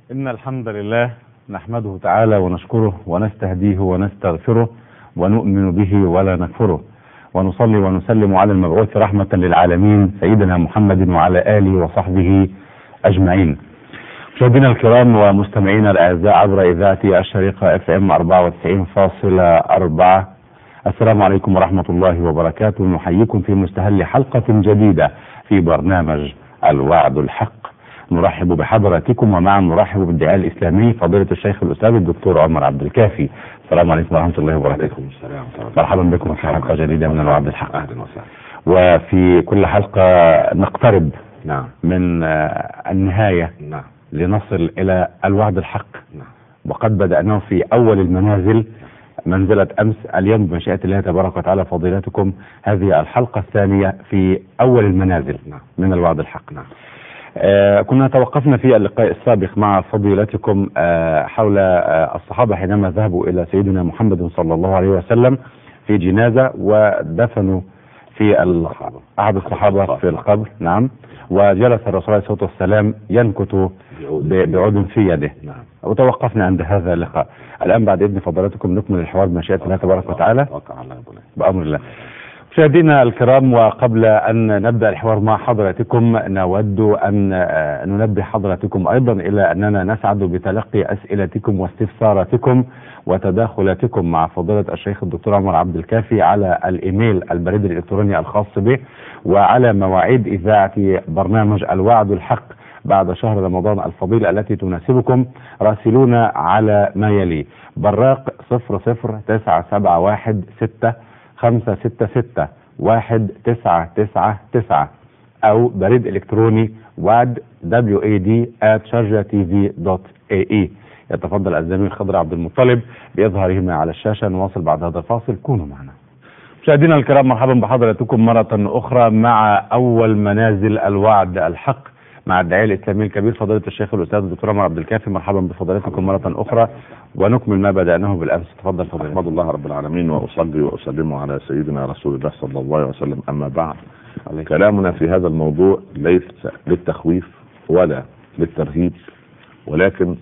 إن الحمد لله نحمده تعالى ونشكره ونستهديه ونستغفره ونؤمن به ولا نكفره، ونصلي ونسلم على المبعوث رحمة للعالمين سيدنا محمد وعلى آله وصحبه أجمعين. مشاهدينا الكرام ومستمعينا الأعزاء عبر إذاعة الشريقة FM 94.4، السلام عليكم ورحمة الله وبركاته. نحييكم في مستهل حلقة جديدة في برنامج الوعد الحق. نرحب بحضراتكم ومعا نرحب بالداعية الإسلامي فضيلة الشيخ الأستاذ الدكتور عمر عبد الكافي. السلام عليكم ورحمة الله وبركاته. السلام. مرحبا بكم في حلقة جديدة من الوعد الحق. أهلا وسهلا. وفي كل حلقة نقترب من النهاية لنصل إلى الوعد الحق. وقد بدأناه في أول المنازل منزلة أمس، اليوم بمشيئة الله تبارك وتعالى فضيلتكم هذه الحلقة الثانية في أول المنازل من الوعد الحق. كنا توقفنا في اللقاء السابق مع فضيلتكم حول الصحابة حينما ذهبوا إلى سيدنا محمد صلى الله عليه وسلم في جنازة ودفنوا في أحد الصحابة في القبر. نعم. وجلس الرسول عليه الصلاة والسلام ينكت بعود في يده. وتوقفنا عند هذا اللقاء. الآن بعد إذن فضيلتكم نكمل الحوار بمشيئة الله تبارك وتعالى بأمر الله. مشاهدينا الكرام، وقبل أن نبدأ الحوار مع حضراتكم نود أن ننبه حضراتكم أيضا إلى أننا نسعد بتلقي أسئلتكم واستفساراتكم وتداخلاتكم مع فضيلة الشيخ الدكتور عمر عبد الكافي على الإيميل البريد الإلكتروني الخاص به، وعلى مواعيد إذاعة برنامج الوعد الحق بعد شهر رمضان الفضيل التي تناسبكم. راسلونا على ما يلي: براق 00676566199 أو بريد إلكتروني wad@sharjatv.ae. يتفضل الزميل خضر عبد المطلب بإظهارهما على الشاشة. نواصل بعد هذا الفاصل، كونوا معنا. مشاهدينا الكرام، مرحبا بحضراتكم مرة أخرى مع أول منازل الوعد الحق مع الداعية الإسلامي الكبير فضيلة الشيخ الأستاذ الدكتور عمر عبد الكافي. مرحبا بفضيلتكم مرة أخرى ونكمل ما بدأناه بالأمس. تفضل فضيلة. أحمد الله رب العالمين وأصلي وأسلم على سيدنا رسول الله صلى الله عليه وسلم. أما بعد، كلامنا في هذا الموضوع ليس للتخويف ولا للترهيب، ولكن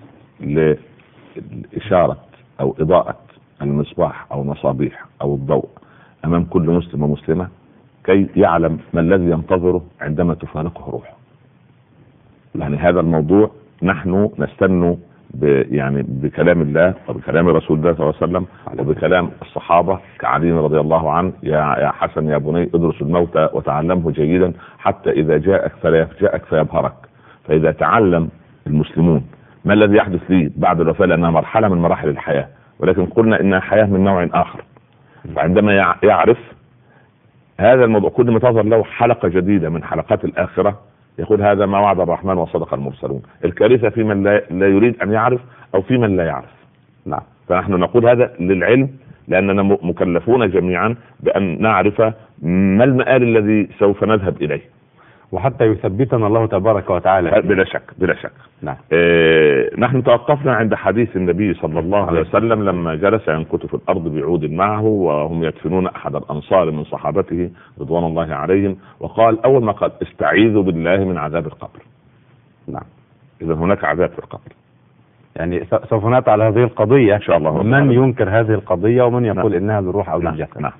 لإشارة أو إضاءة المصباح أو مصابيح أو الضوء أمام كل مسلم ومسلمة كي يعلم ما الذي ينتظره عندما تفارقه روحه. يعني هذا الموضوع نحن نستنى بكلام الله وبكلام رسول الله صلى الله عليه وسلم وبكلام الصحابة كعلي رضي الله عنه: يا حسن يا بني ادرس الموت وتعلمه جيدا حتى إذا جاءك فيفجأك فيبهرك. فإذا تعلم المسلمون ما الذي يحدث لي بعد الوفاة، لأنها مرحلة من مراحل الحياة، ولكن قلنا إنها حياة من نوع آخر. فعندما يعرف هذا الموضوع كل ما تظهر له حلقة جديدة من حلقات الآخرة يقول هذا ما وعد الرحمن وصدق المرسلون. الكارثة في من لا يريد أن يعرف أو في من لا يعرف. نعم. فنحن نقول هذا للعلم، لأننا مكلفون جميعا بأن نعرف ما المآل الذي سوف نذهب إليه، وحتى يثبتنا الله تبارك وتعالى. بلا شك بلا شك. نعم. نحن توقفنا عند حديث النبي صلى الله عليه وسلم لما جلس ينكت في الأرض بعود معه وهم يدفنون أحد الأنصار من صحابته رضوان الله عليهم، وقال أول ما قال: استعيذوا بالله من عذاب القبر. نعم. إذا هناك عذاب في القبر. يعني سوف نأتي على هذه القضية إن شاء الله. من ينكر هذه القضية ومن يقول إنها للروح أو للجسد. نعم.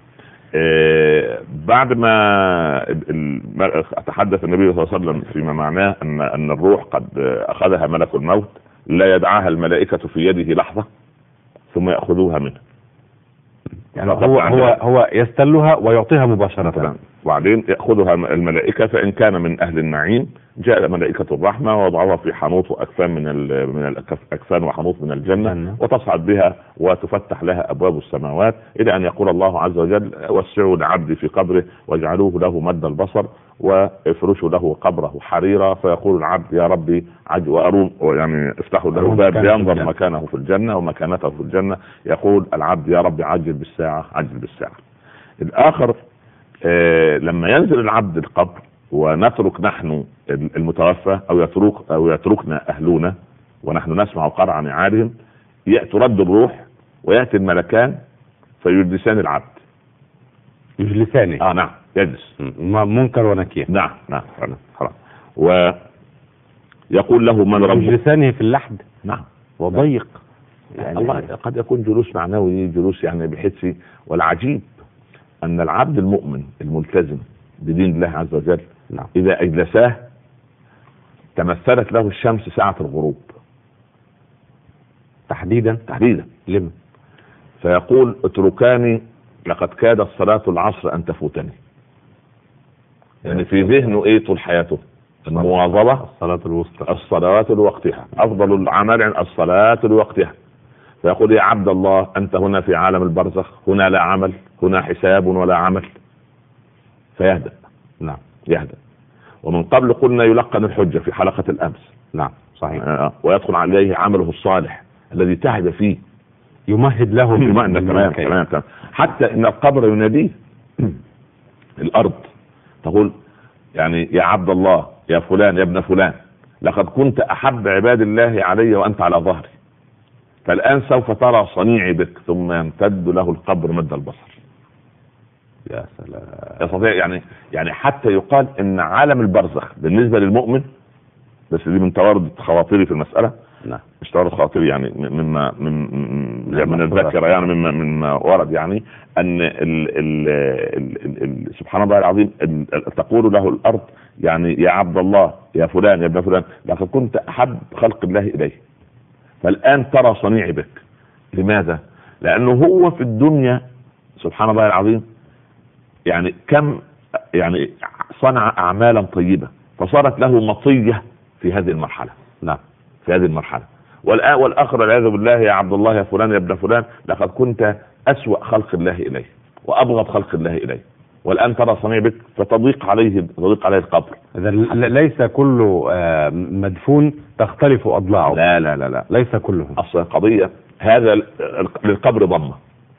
بعد ما تحدث النبي صلى الله عليه وسلم فيما معناه أن الروح قد أخذها ملك الموت، لا يدعاها الملائكة في يده لحظة ثم يأخذوها منه. يعني هو يستلها ويعطيها مباشرة، وبعدين يأخذها الملائكة، فإن كان من أهل النعيم جاء ملائكة الرحمة ووضعوها في حنوط وأكفان من الأكفان وحنوط من الجنة، وتصعد بها وتفتح لها أبواب السماوات إلى أن يقول الله عز وجل: وسعوا لعبدي في قبره واجعلوه له مد البصر وافرشوا له قبره حريرا، فيقول العبد: يا ربي وأروم، يعني افتحوا له باب ينظر مكانه في الجنة ومكانته في الجنة. يقول العبد: يا ربي عجل بالساعة عجل بالساعة. الآخر لما ينزل العبد القبر ونترك نحن المتوفى أو يتركنا أهلنا ونحن نسمع قرع نعالهم، ترد الروح ويأتي الملكان فيجلسان العبد. يجلسانه؟ نعم، يجلس. منكر ونكير. نعم خلاص. يقول له من ربك؟ لسانه في اللحد. نعم. وضيق يعني الله قد يكون جلوس معنوي، جلوس يعني بحسي. والعجيب ان العبد المؤمن الملتزم بدين الله عز وجل نعم. اذا اجلساه تمثلت له الشمس ساعة الغروب تحديدا لم فيقول اتركاني لقد كادت صلاة العصر ان تفوتني. يعني في ذهنه ايه طول حياته؟ المواظبة، الصلاة الوسطى، الصلوات لوقتها، افضل العمل الصلاة لوقتها. فيقول يا عبد الله انت هنا في عالم البرزخ، هنا لا عمل، هنا حساب ولا عمل. فيهدأ. نعم يهدأ. ومن قبل قلنا يلقن الحجة في حلقة الامس. نعم صحيح. ويدخل عليه عمله الصالح الذي تهدى فيه، يمهد له تمام. حتى ان القبر يناديه الارض تقول يعني يا عبد الله يا فلان يا ابن فلان لقد كنت احب عباد الله علي وانت على ظهري، فالان سوف ترى صنيعي بك. ثم يمتد له القبر مد البصر. يا سلام. يستطيع يعني حتى يقال ان عالم البرزخ بالنسبة للمؤمن، بس دي من توارد خواطري في المسألة. نعم. مش توارد خواطري يعني من الذاكرة، يعني مما ورد، يعني ان سبحان الله العظيم تقول له الارض يعني يا عبد الله يا فلان يا ابن فلان لقد كنت احب خلق الله اليه، فالان ترى صنيعي بك. لماذا؟ لانه هو في الدنيا سبحان الله العظيم يعني كم يعني صنع اعمالا طيبة فصارت له مطية في هذه المرحلة. نعم. في هذه المرحلة. والآخر والعياذ بالله يا عبد الله يا فلان يا ابن فلان لقد كنت أسوأ خلق الله إليه وأبغض خلق الله إليه، والآن ترى صنيع بك فتضيق عليه القبر. إذا ليس كل مدفون تختلف أضلاعه. لا لا لا لا، ليس كلهم. أصلا قضية هذا للقبر ضمة.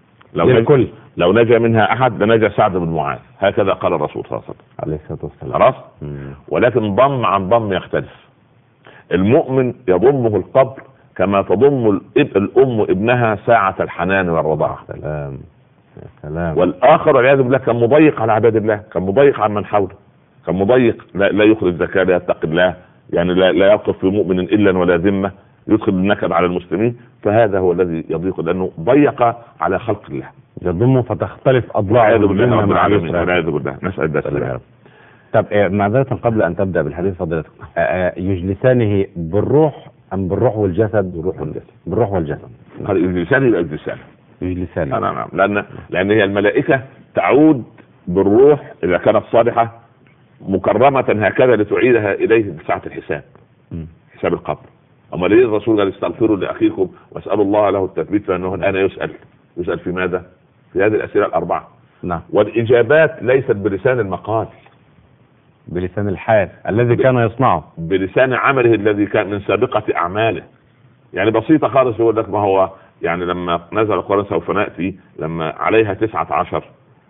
لو نجا منها أحد لنجا سعد بن معاذ، هكذا قال الرسول صلى الله عليه وسلم عليه الصلاة والسلام. خلاص. ولكن ضم عن ضم يختلف. المؤمن يضمه القبر كما تضم الأم ابنها ساعة الحنان والرضاعة. سلام. يا سلام. والآخر والعياذ بالله كان مضيق على عباد الله، كان مضيق على من حوله، كان مضيق لا يخرج زكاة، لا يتقي الله، يعني لا يقف في مؤمن إلا ولا ذمة، يدخل النكد على المسلمين. فهذا هو الذي يضيق لأنه ضيق على خلق الله. يضمه فتختلف أضلاعه. والعياذ بالله رب العالمين. والعياذ بالله. نسأل الله. طب معذرة قبل أن تبدأ بالحديث فضلتك، يجلسانه بالروح أم بالروح والجسد؟ بالروح والجسد. يجلسانه الأجلسان. يجلسانه. نعم. لأن هي الملائكة تعود بالروح إذا كانت صالحة مكرمة هكذا لتعيدها إليه بساعة الحساب. حساب القبر. أما ليه الرسول قال استغفروا لأخيكم واسألوا الله له التثبيت فإنه الآن يسأل في ماذا؟ في هذه الأسئلة الأربعة. نعم. والإجابات ليست بلسان المقال، بلسان الحال الذي كان يصنعه، بلسان عمله الذي كان من سابقة أعماله. يعني بسيطة خالص. يقول لك ما هو يعني لما نزل القرآن سوف نأتي لما عليها 19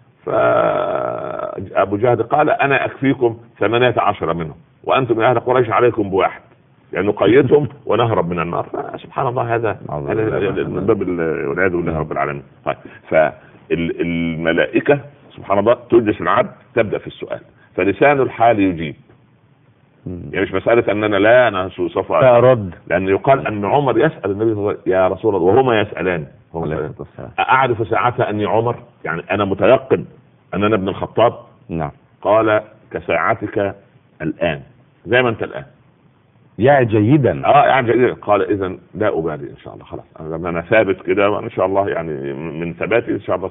فأبو جهل قال أنا أكفيكم 18 منهم وأنتم من أهل قريش عليكم بواحد، يعني نقيدهم ونهرب من النار. سبحان الله. هذا من باب والعياذ بالله رب العالمين. طيب فالملائكة سبحان الله تجلس العبد تبدأ في السؤال، فلسان الحال يجيب. يعني مش مسألة أننا أنا سوف أرد، لأن يقال أن عمر يسأل النبي صلى الله عليه وسلم يا رسول الله وهما يسألان أعرف ساعتها أني عمر، يعني أنا متيقن أن أنا ابن الخطاب. نعم. قال كساعتك الآن زي ما أنت الآن. يعني جيدا. يعني جيدا. قال إذن لا أبالي إن شاء الله، خلاص أنا ثابت كده وإن شاء الله يعني من ثباتي إن شاء الله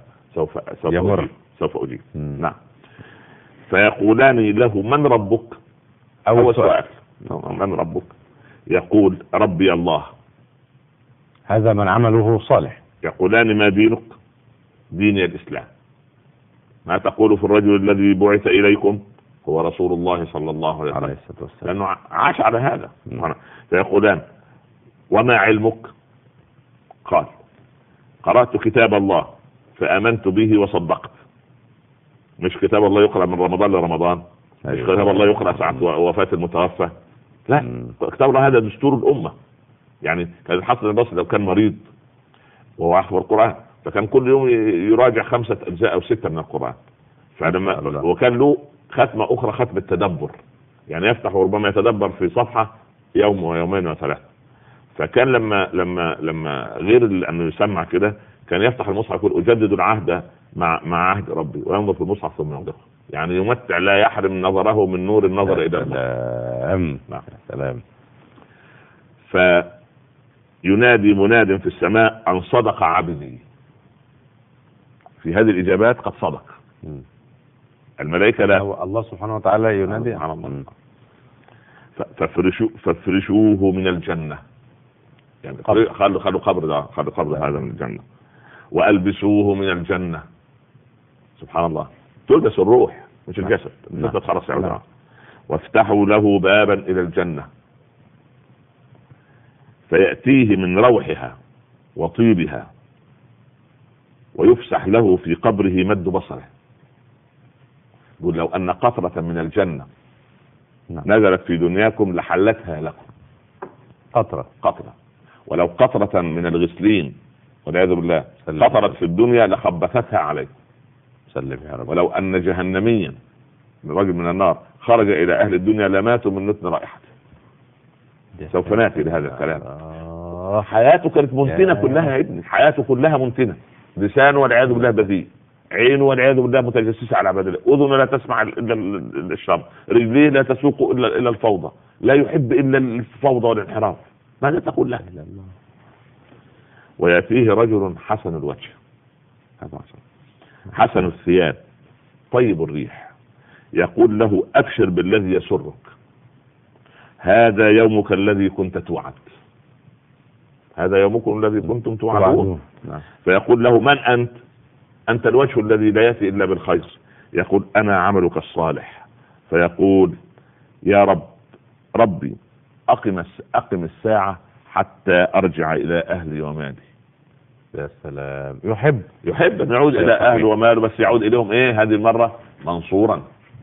سوف أجيب. نعم. فيقولان له من ربك؟ أول سؤال. من ربك؟ يقول ربي الله. هذا من عمله صالح. يقولان ما دينك؟ ديني الإسلام. ما تقول في الرجل الذي بعث إليكم؟ هو رسول الله صلى الله عليه وسلم، لأنه عاش على هذا. فيقولان وما علمك؟ قال قرأت كتاب الله فآمنت به وصدقت. مش كتاب الله يقرأ من رمضان لرمضان، مش كتاب الله يقرأ ساعة وفاة المتوفى، لا. كتاب الله هذا دستور الأمة. يعني كان الحسن البصري لو كان مريض وهو يحفظ القرآن فكان كل يوم يراجع 5 أجزاء أو 6 من القرآن. فلما وكان له ختمة أخرى ختم التدبر، يعني يفتح وربما يتدبر في صفحة يوم ويومين وثلاثة. فكان لما غير انه يسمع كده كان يفتح المصحف يقول اجدد العهد مع عهد ربي، وينظر في المصحف ثم يغلقه، يعني يمتع لا يحرم نظره من نور النظر الى الله. سلام. فينادي مناد في السماء ان صدق عبدي. في هذه الاجابات قد صدق. الملائكه لا، الله سبحانه وتعالى ينادي. فافرشوه من الجنه، يعني خلوا قبر هذا من الجنه، والبسوه من الجنه. سبحان الله، تلبس الروح مش الجسد، الجسد خلاص يعود. وافتحوا له بابا الى الجنه فياتيه من روحها وطيبها، ويفسح له في قبره مد بصره. يقول لو ان قطره من الجنه نزلت في دنياكم لحلتها لكم. قطره، ولو قطره من الغسلين والعياذ بالله قطرت في الدنيا لخبثتها عليكم. سلم يا رب. ولو ان جهنميا رجل من النار خرج الى اهل الدنيا لماتوا من نتن رائحته. سوف ناتي لهذا الكلام. حياته كانت منتنه كلها يا ابني، حياته كلها منتنه. لسانه والعياذ بالله بذيء، عينه والعياذ بالله متجسسه على عباد الله، اذنه لا تسمع الا الشر، رجليه لا تسوق الا الفوضى، لا يحب الا الفوضى والانحراف. ماذا تقول له؟ وياتيه رجل حسن الوجه، حسن الثياب، طيب الريح، يقول له ابشر بالذي يسرك، هذا يومك الذي كنت توعد، هذا يومكم الذي كنتم توعدون. فيقول له من انت؟ انت الوجه الذي لا ياتي الا بالخير. يقول انا عملك الصالح. فيقول يا ربي اقم الساعه حتى ارجع الى اهلي ومالي. يا سلام، يحب ان يعود الى اهله وماله، بس يعود اليهم ايه هذه المره؟ منصورا.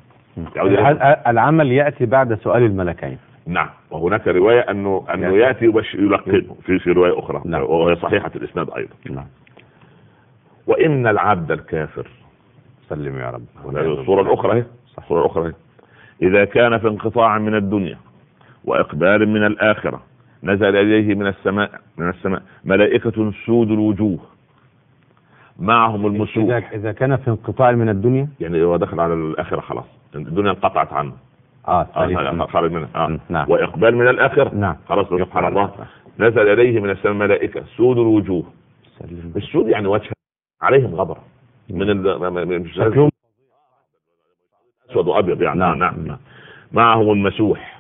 العمل ياتي بعد سؤال الملكين. نعم، وهناك روايه انه ياتي يلقنه في روايه اخرى. نعم. وهي صحيحه الاسناد ايضا. نعم. وان العبد الكافر، سلم يا رب، الصوره الاخرى اذا كان في انقطاع من الدنيا واقبال من الاخره نزل اليه من السماء ملائكه سود الوجوه معهم المسوح. اذا كان في انقطاع من الدنيا، يعني هو دخل على الاخره خلاص، الدنيا انقطعت عنه. خارج منها. نعم. واقبال من الاخره. نعم. خلاص سبحان الله. نزل اليه من السماء ملائكه سود الوجوه. السود يعني وجه عليهم غبره من شكلهم اسود وابيض يعني. نعم. معهم المسوح.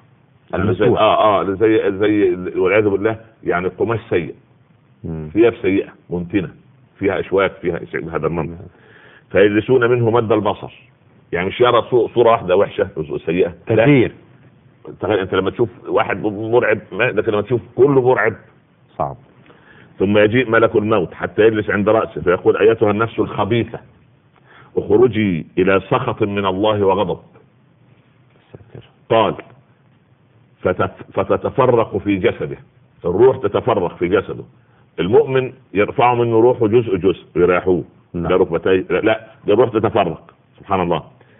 زي والعياذ بالله يعني قماش سيء، ثياب سيئه منتنه، فيها اشواك، فيها هذا المنظر. فيجلسون منه مد البصر، يعني مش يرى صوره واحده وحشه سيئه كثير. تخيل انت لما تشوف واحد مرعب، لكن لما تشوف كله مرعب صعب. ثم يجيء ملك الموت حتى يجلس عند رأسه فيقول ايتها النفس الخبيثة اخرجي الى سخط من الله وغضب. قال فتتفرق في جسده، الروح تتفرق في جسده. المؤمن يرفعوا منه روحه جزء ويريحوه لا ركبتيه، لا الروح تتفرق سبحان الله.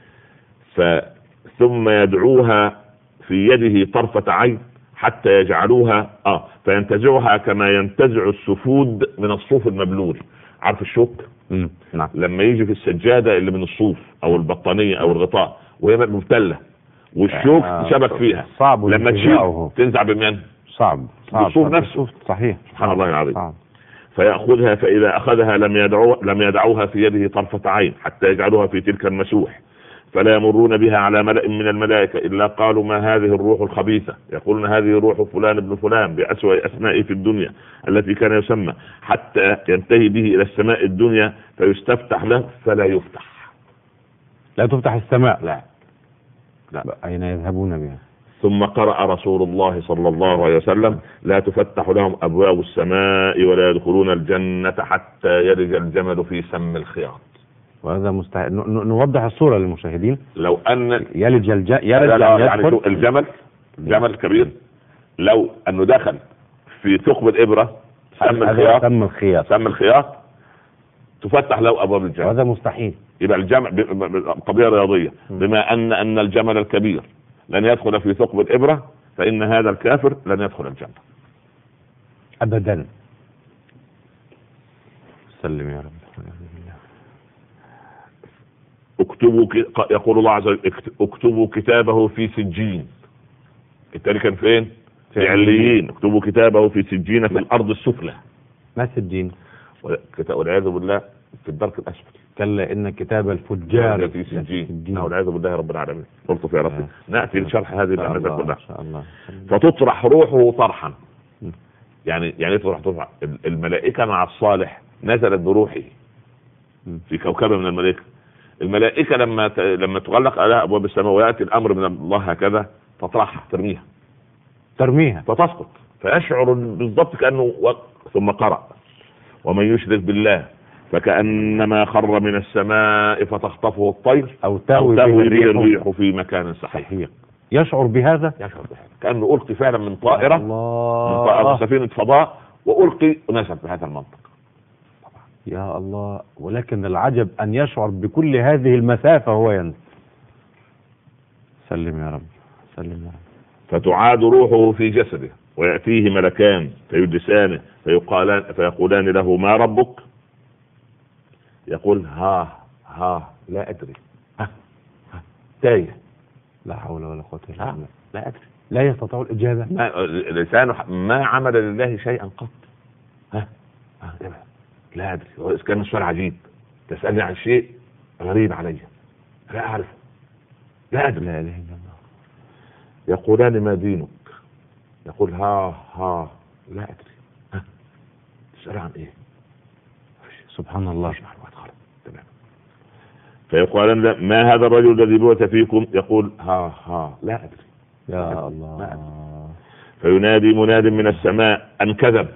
ثم يدعوها في يده طرفة عين حتى يجعلوها فينتزعها كما ينتزع السفود من الصوف المبلول. عارف الشوك؟ نعم. لما يجي في السجادة اللي من الصوف او البطانية او الغطاء وهي مبتلة والشوك شبك فيها، صعب لما تشيل تنزع بمن؟ صعب بالصوف نفسه. صحيح. سبحان الله العظيم. فيأخذها فإذا أخذها لم يدعوها في يده طرفة عين حتى يجعلوها في تلك المسوح، فلا يمرون بها على ملأ من الملائكة إلا قالوا ما هذه الروح الخبيثة، يقولون هذه روح فلان ابن فلان بأسوأ أسمائه في الدنيا التي كان يسمى، حتى ينتهي به إلى السماء الدنيا فيستفتح له فلا يفتح. لا تفتح السماء. لا. أين يذهبون بها؟ ثم قرأ رسول الله صلى الله عليه وسلم لا تفتح لهم أبواب السماء ولا يدخلون الجنة حتى يلج الجمل في سم الخياط. وهذا مستحيل. نوضح الصورة للمشاهدين. لو أن يلج يعني الجمل كبير، لو أنه دخل في ثقب الإبرة سم الخياط تفتح له أبواب الجنة. وهذا مستحيل. يبقى الجمل قضية رياضية، بما أن الجمل الكبير لن يدخل في ثقب الإبرة، فإن هذا الكافر لن يدخل الجنة أبدا. سلم يا رب. يقول الله عز وجل اكتبوا كتابه في سجين. التالي كان فين؟ في عليين. اكتبوا كتابه في سجين في الأرض السفلى. ما سجين؟ والعياذ بالله في الدرك الأسفل. كلا إن كتاب الفجار في سجين. والعياذ بالله رب العالمين. قلت يا ربي نأتي لشرح هذه الأحداث كلها. فتطرح روحه طرحا. يعني تطرح الملائكة مع الصالح نزلت بروحه في كوكبة من الملائكة لما تغلق عليها أبواب السماء ويأتي الأمر من الله هكذا تطرحها ترميها فتسقط، فيشعر بالضبط كأنه ثم قرأ ومن يشرك بالله فكأنما خر من السماء فتخطفه الطير أو تهوي به الريح في مكان سحيق. يشعر بهذا كأنه ألقي فعلا من طائرة من سفينة فضاء وألقي ونزل بهذا المنطق. يا الله. ولكن العجب أن يشعر بكل هذه المسافة وهو ينزل. سلم يا رب. فتعاد روحه في جسده ويأتيه ملكان فيجلسانه فيقولان له ما ربك؟ يقول ها لا أدري. تايه. لا حول ولا قوة إلا بالله. لا أدري. لا يستطيع الإجابة. لسانه ما عمل لله شيئا قط. لا أدري. كان السؤال عجيب. تسألني عن شيء غريب علي لا أعرف. لا أدري. لا إله إلا الله. يقولان ما دينك؟ يقول ها لا أدري. تسأل عن إيه؟ سبحان الله. فيقولان ما هذا الرجل الذي بعث فيكم؟ يقول ها لا أدري. يا الله. ما أدري. فينادي مناد من السماء أن كذب،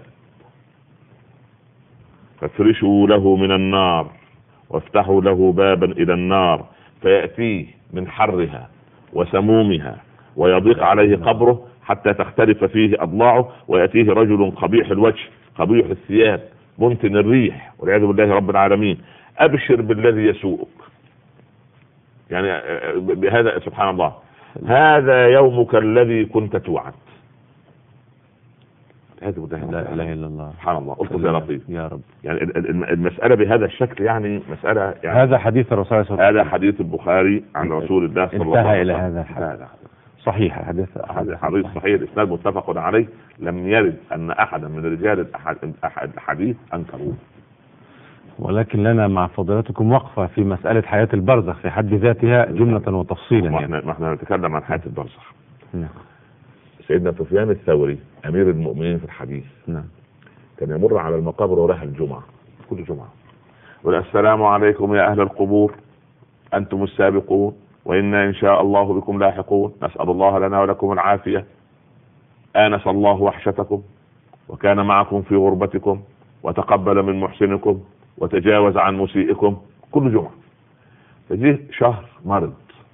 فافرشوا له من النار وافتحوا له بابا إلى النار فيأتيه من حرها وسمومها ويضيق عليه قبره حتى تختلف فيه أضلاعه، ويأتيه رجل قبيح الوجه قبيح الثياب منتن الريح والعياذ بالله رب العالمين. أبشر بالذي يسوءك. يعني بهذا سبحان الله هذا يومك الذي كنت توعد. لا اله الا الله. سبحان الله. قلت يا لطيف يا رب. يعني المسألة بهذا الشكل يعني مسألة يعني هذا حديث الرسول صلى الله عليه وسلم. هذا حديث البخاري عن رسول الله صلى الله عليه وسلم. انتهى إلى هذا الحديث. صحيح. حديث صحيح الإسناد متفق عليه. لم يرد أن أحدا من رجال الحديث أنكروه. ولكن لنا مع فضيلتكم وقفة في مسألة حياة البرزخ في حد ذاتها جملة وتفصيلا. ما احنا نتكلم عن حياة البرزخ. سيدنا سفيان الثوري أمير المؤمنين في الحديث كان يمر على المقابر وراها الجمعة كل جمعة يقول السلام عليكم يا أهل القبور أنتم السابقون وإنا إن شاء الله بكم لاحقون، نسأل الله لنا ولكم العافية، آنس الله وحشتكم وكان معكم في غربتكم وتقبل من محسنكم وتجاوز عن مسيئكم. كل جمعة. فجيه شهر مرض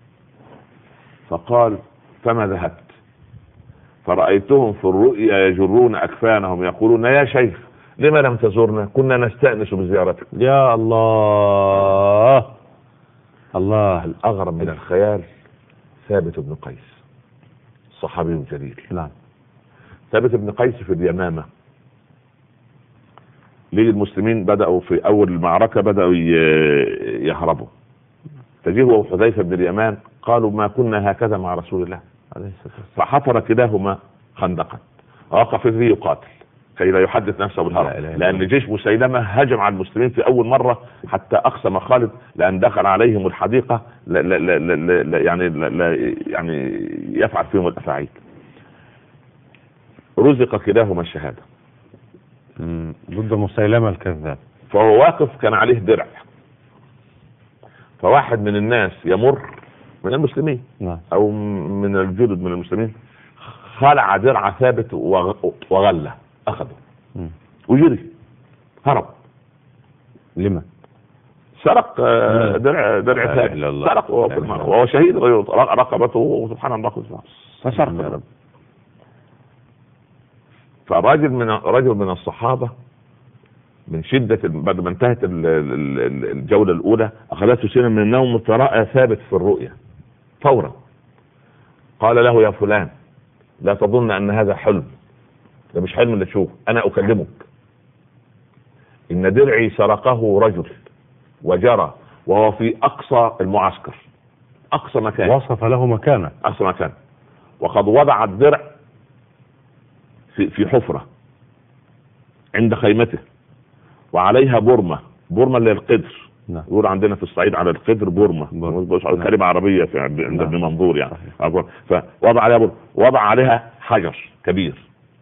فقال فما ذهبت؟ فرأيتهم في الرؤيا يجرون أكفانهم يقولون يا شيخ لما لم تزورنا؟ كنا نستأنس بزيارتك. يا الله. الله. الأغرب من الخيال ثابت بن قيس الصحابي الجليل. نعم. ثابت بن قيس في اليمامة. ليه المسلمين بدأوا في أول المعركة بدأوا يهربوا، فجيه هو وحذيفة بن اليمان قالوا ما كنا هكذا مع رسول الله، فحفر كلاهما خندقا ووقف فيه يقاتل كي لا يحدث نفسه بالهرب، لأن جيش مسيلمة هجم على المسلمين في أول مرة حتى أقسم خالد لأن دخل عليهم الحديقة يعني يفعل فيهم الأفاعيل. رزق كلاهما الشهادة ضد مسيلمة الكذاب. فهو واقف كان عليه درع، فواحد من الناس يمر من المسلمين أو من الجدد من المسلمين خلع درع ثابت وغله أخذه وجري هرب. لما؟ سرق درع ثابت، سرق وهو شهيد رقبته سبحان الله فسرق يا رب. فرجل من الصحابة من شدة بعد ما انتهت الجولة الأولى أخذته سنة من النوم فرأى ثابت في الرؤيا فورا قال له يا فلان لا تظن ان هذا حلم، ده مش حلم اللي تشوفه، انا اكلمك. ان درعي سرقه رجل وجرى وهو في اقصى المعسكر، اقصى مكان، وصف له مكانه، اقصى مكان، وقد وضع الدرع في حفرة عند خيمته، وعليها برمة اللي هي القدر. نعم. يقول عندنا في الصعيد على القدر برمة، كلمة عربية في عند ابن منظور يعني. فوضع عليها برمة، وضع عليها حجر كبير،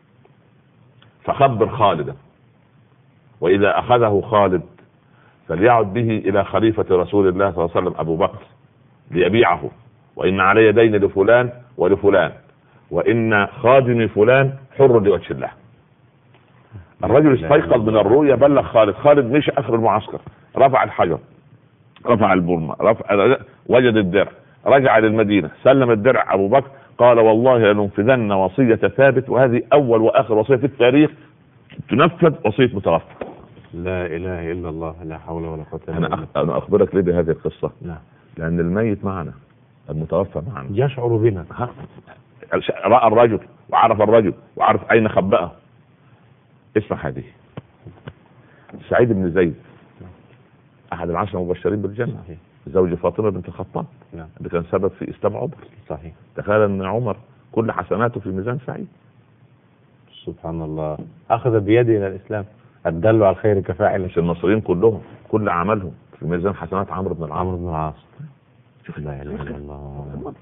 فخبر خالدا، وإذا أخذه خالد فليعد به إلى خليفة رسول الله صلى الله عليه وسلم أبو بكر ليبيعه، وإن علي دين لفلان ولفلان، وإن خادم فلان حر لوجه الله. الرجل استيقظ من الرؤيا، بلغ خالد مشي آخر المعسكر، رفع الحجر، رفع البرمة، وجد الدرع، رجع للمدينة، سلم الدرع أبو بكر، قال والله لننفذن وصية ثابت، وهذه أول وآخر وصية في التاريخ تنفذ، وصية متوفى. لا إله إلا الله، لا حول ولا قوة إلا بالله. أنا أخبرك ليه بهذه القصة؟ نعم. لأن الميت معنا، المتوفى معنا، يشعر بنا. رأى الرجل وعرف الرجل وعرف أين خبأه. اسمع هذه، سعيد بن زيد أحد العشرة المبشرين بالجنة، صحيح. زوج فاطمة بنت الخطاب، نعم. اللي كان سبب في إسلام عمر. صحيح. تخيل أن عمر كل حسناته في ميزان سعيد. سبحان الله، أخذ بيده إلى الإسلام، الدل على الخير كفاعله. مش المصريين كلهم كل عملهم في ميزان حسنات عمرو بن العاص. شوف، لا إله إلا الله.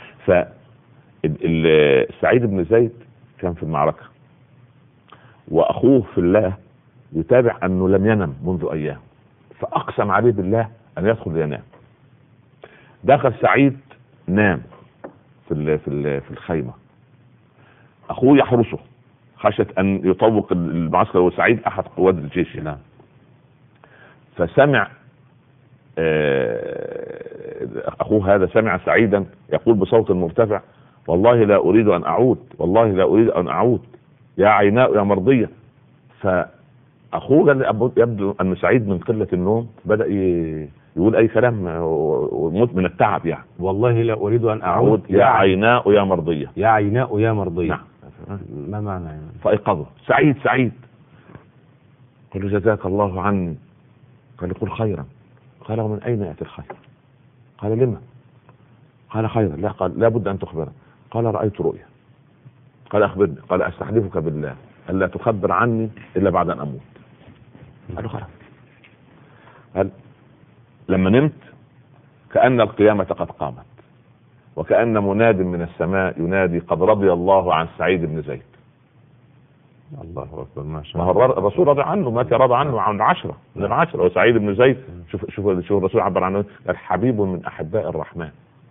سعيد بن زيد كان في المعركة، وأخوه في الله يتابع أنه لم ينم منذ أيام، فأقسم عليه بالله أن يدخل لينام. دخل سعيد، نام في الخيمة، أخوه يحرسه خشية أن يطوق المعسكر، وسعيد أحد قوات الجيش. نعم. فسمع أخوه هذا، سمع سعيدا يقول بصوت مرتفع والله لا أريد أن أعود، والله لا أريد أن أعود يا عيناء يا مرضية. فأخوه يبدو أن سعيد من قلة النوم بدأ يقول أي كلام وموت من التعب يعني. والله لا أريد أن أعود يا عيناء يا مرضية. يا عيناء يا مرضية. نعم. ما معنى يعني؟ فأيقظه سعيد قال له جزاك الله عني. قال قل خيرا. قال ومن أين يأتي الخير؟ قال لما؟ قال خيرا. لا، قال لا بد أن تخبره. قال رأيت رؤيا. قال أخبرني. قال أستحلفك بالله ألا تخبر عني إلا بعد أن أموت. قال له خلاص. قال لما نمت كأن القيامة قد قامت، وكأن مناد من السماء ينادي قد رضي الله عن سعيد بن زيد. الله أكبر، ما شاء الله. ما هو الرسول رضي عنه، مات رضى عنه عن 10 من العشرة. وسعيد بن زيد شوف الرسول عبر عنه الحبيب من أحباء الرحمن.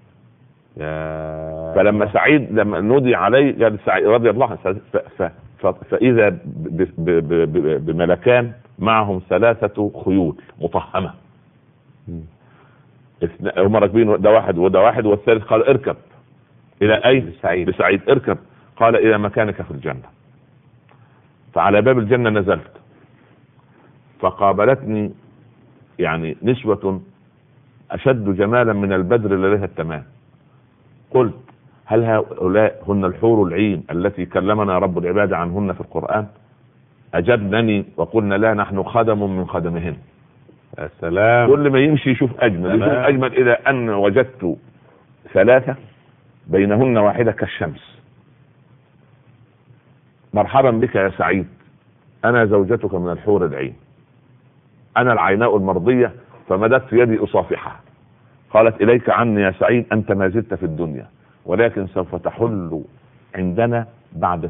فلما سعيد لما نودي عليه قال سعيد رضي الله عنه، فإذا بملكان معهم 3 خيول مطهمة، هم راكبين، ده واحد وده واحد، والثالث قال اركب. إلى أين؟ لسعيد اركب. قال إلى مكانك في الجنة. فعلى باب الجنة نزلت، فقابلتني يعني نسوة أشد جمالا من البدر لديها التمام. قلت هل هؤلاء هن الحور العين التي كلمنا رب العباد عنهن في القرآن؟ أجبنني وقلنا لا، نحن خدم من خدمهن. السلام. كل ما يمشي يشوف أجمل إلى أن وجدت 3 بينهن واحدة كالشمس. مرحبا بك يا سعيد، أنا زوجتك من الحور العين، أنا العيناء المرضية. فمددت يدي أصافحها. قالت إليك عني يا سعيد، أنت ما زلت في الدنيا، ولكن سوف تحل عندنا بعد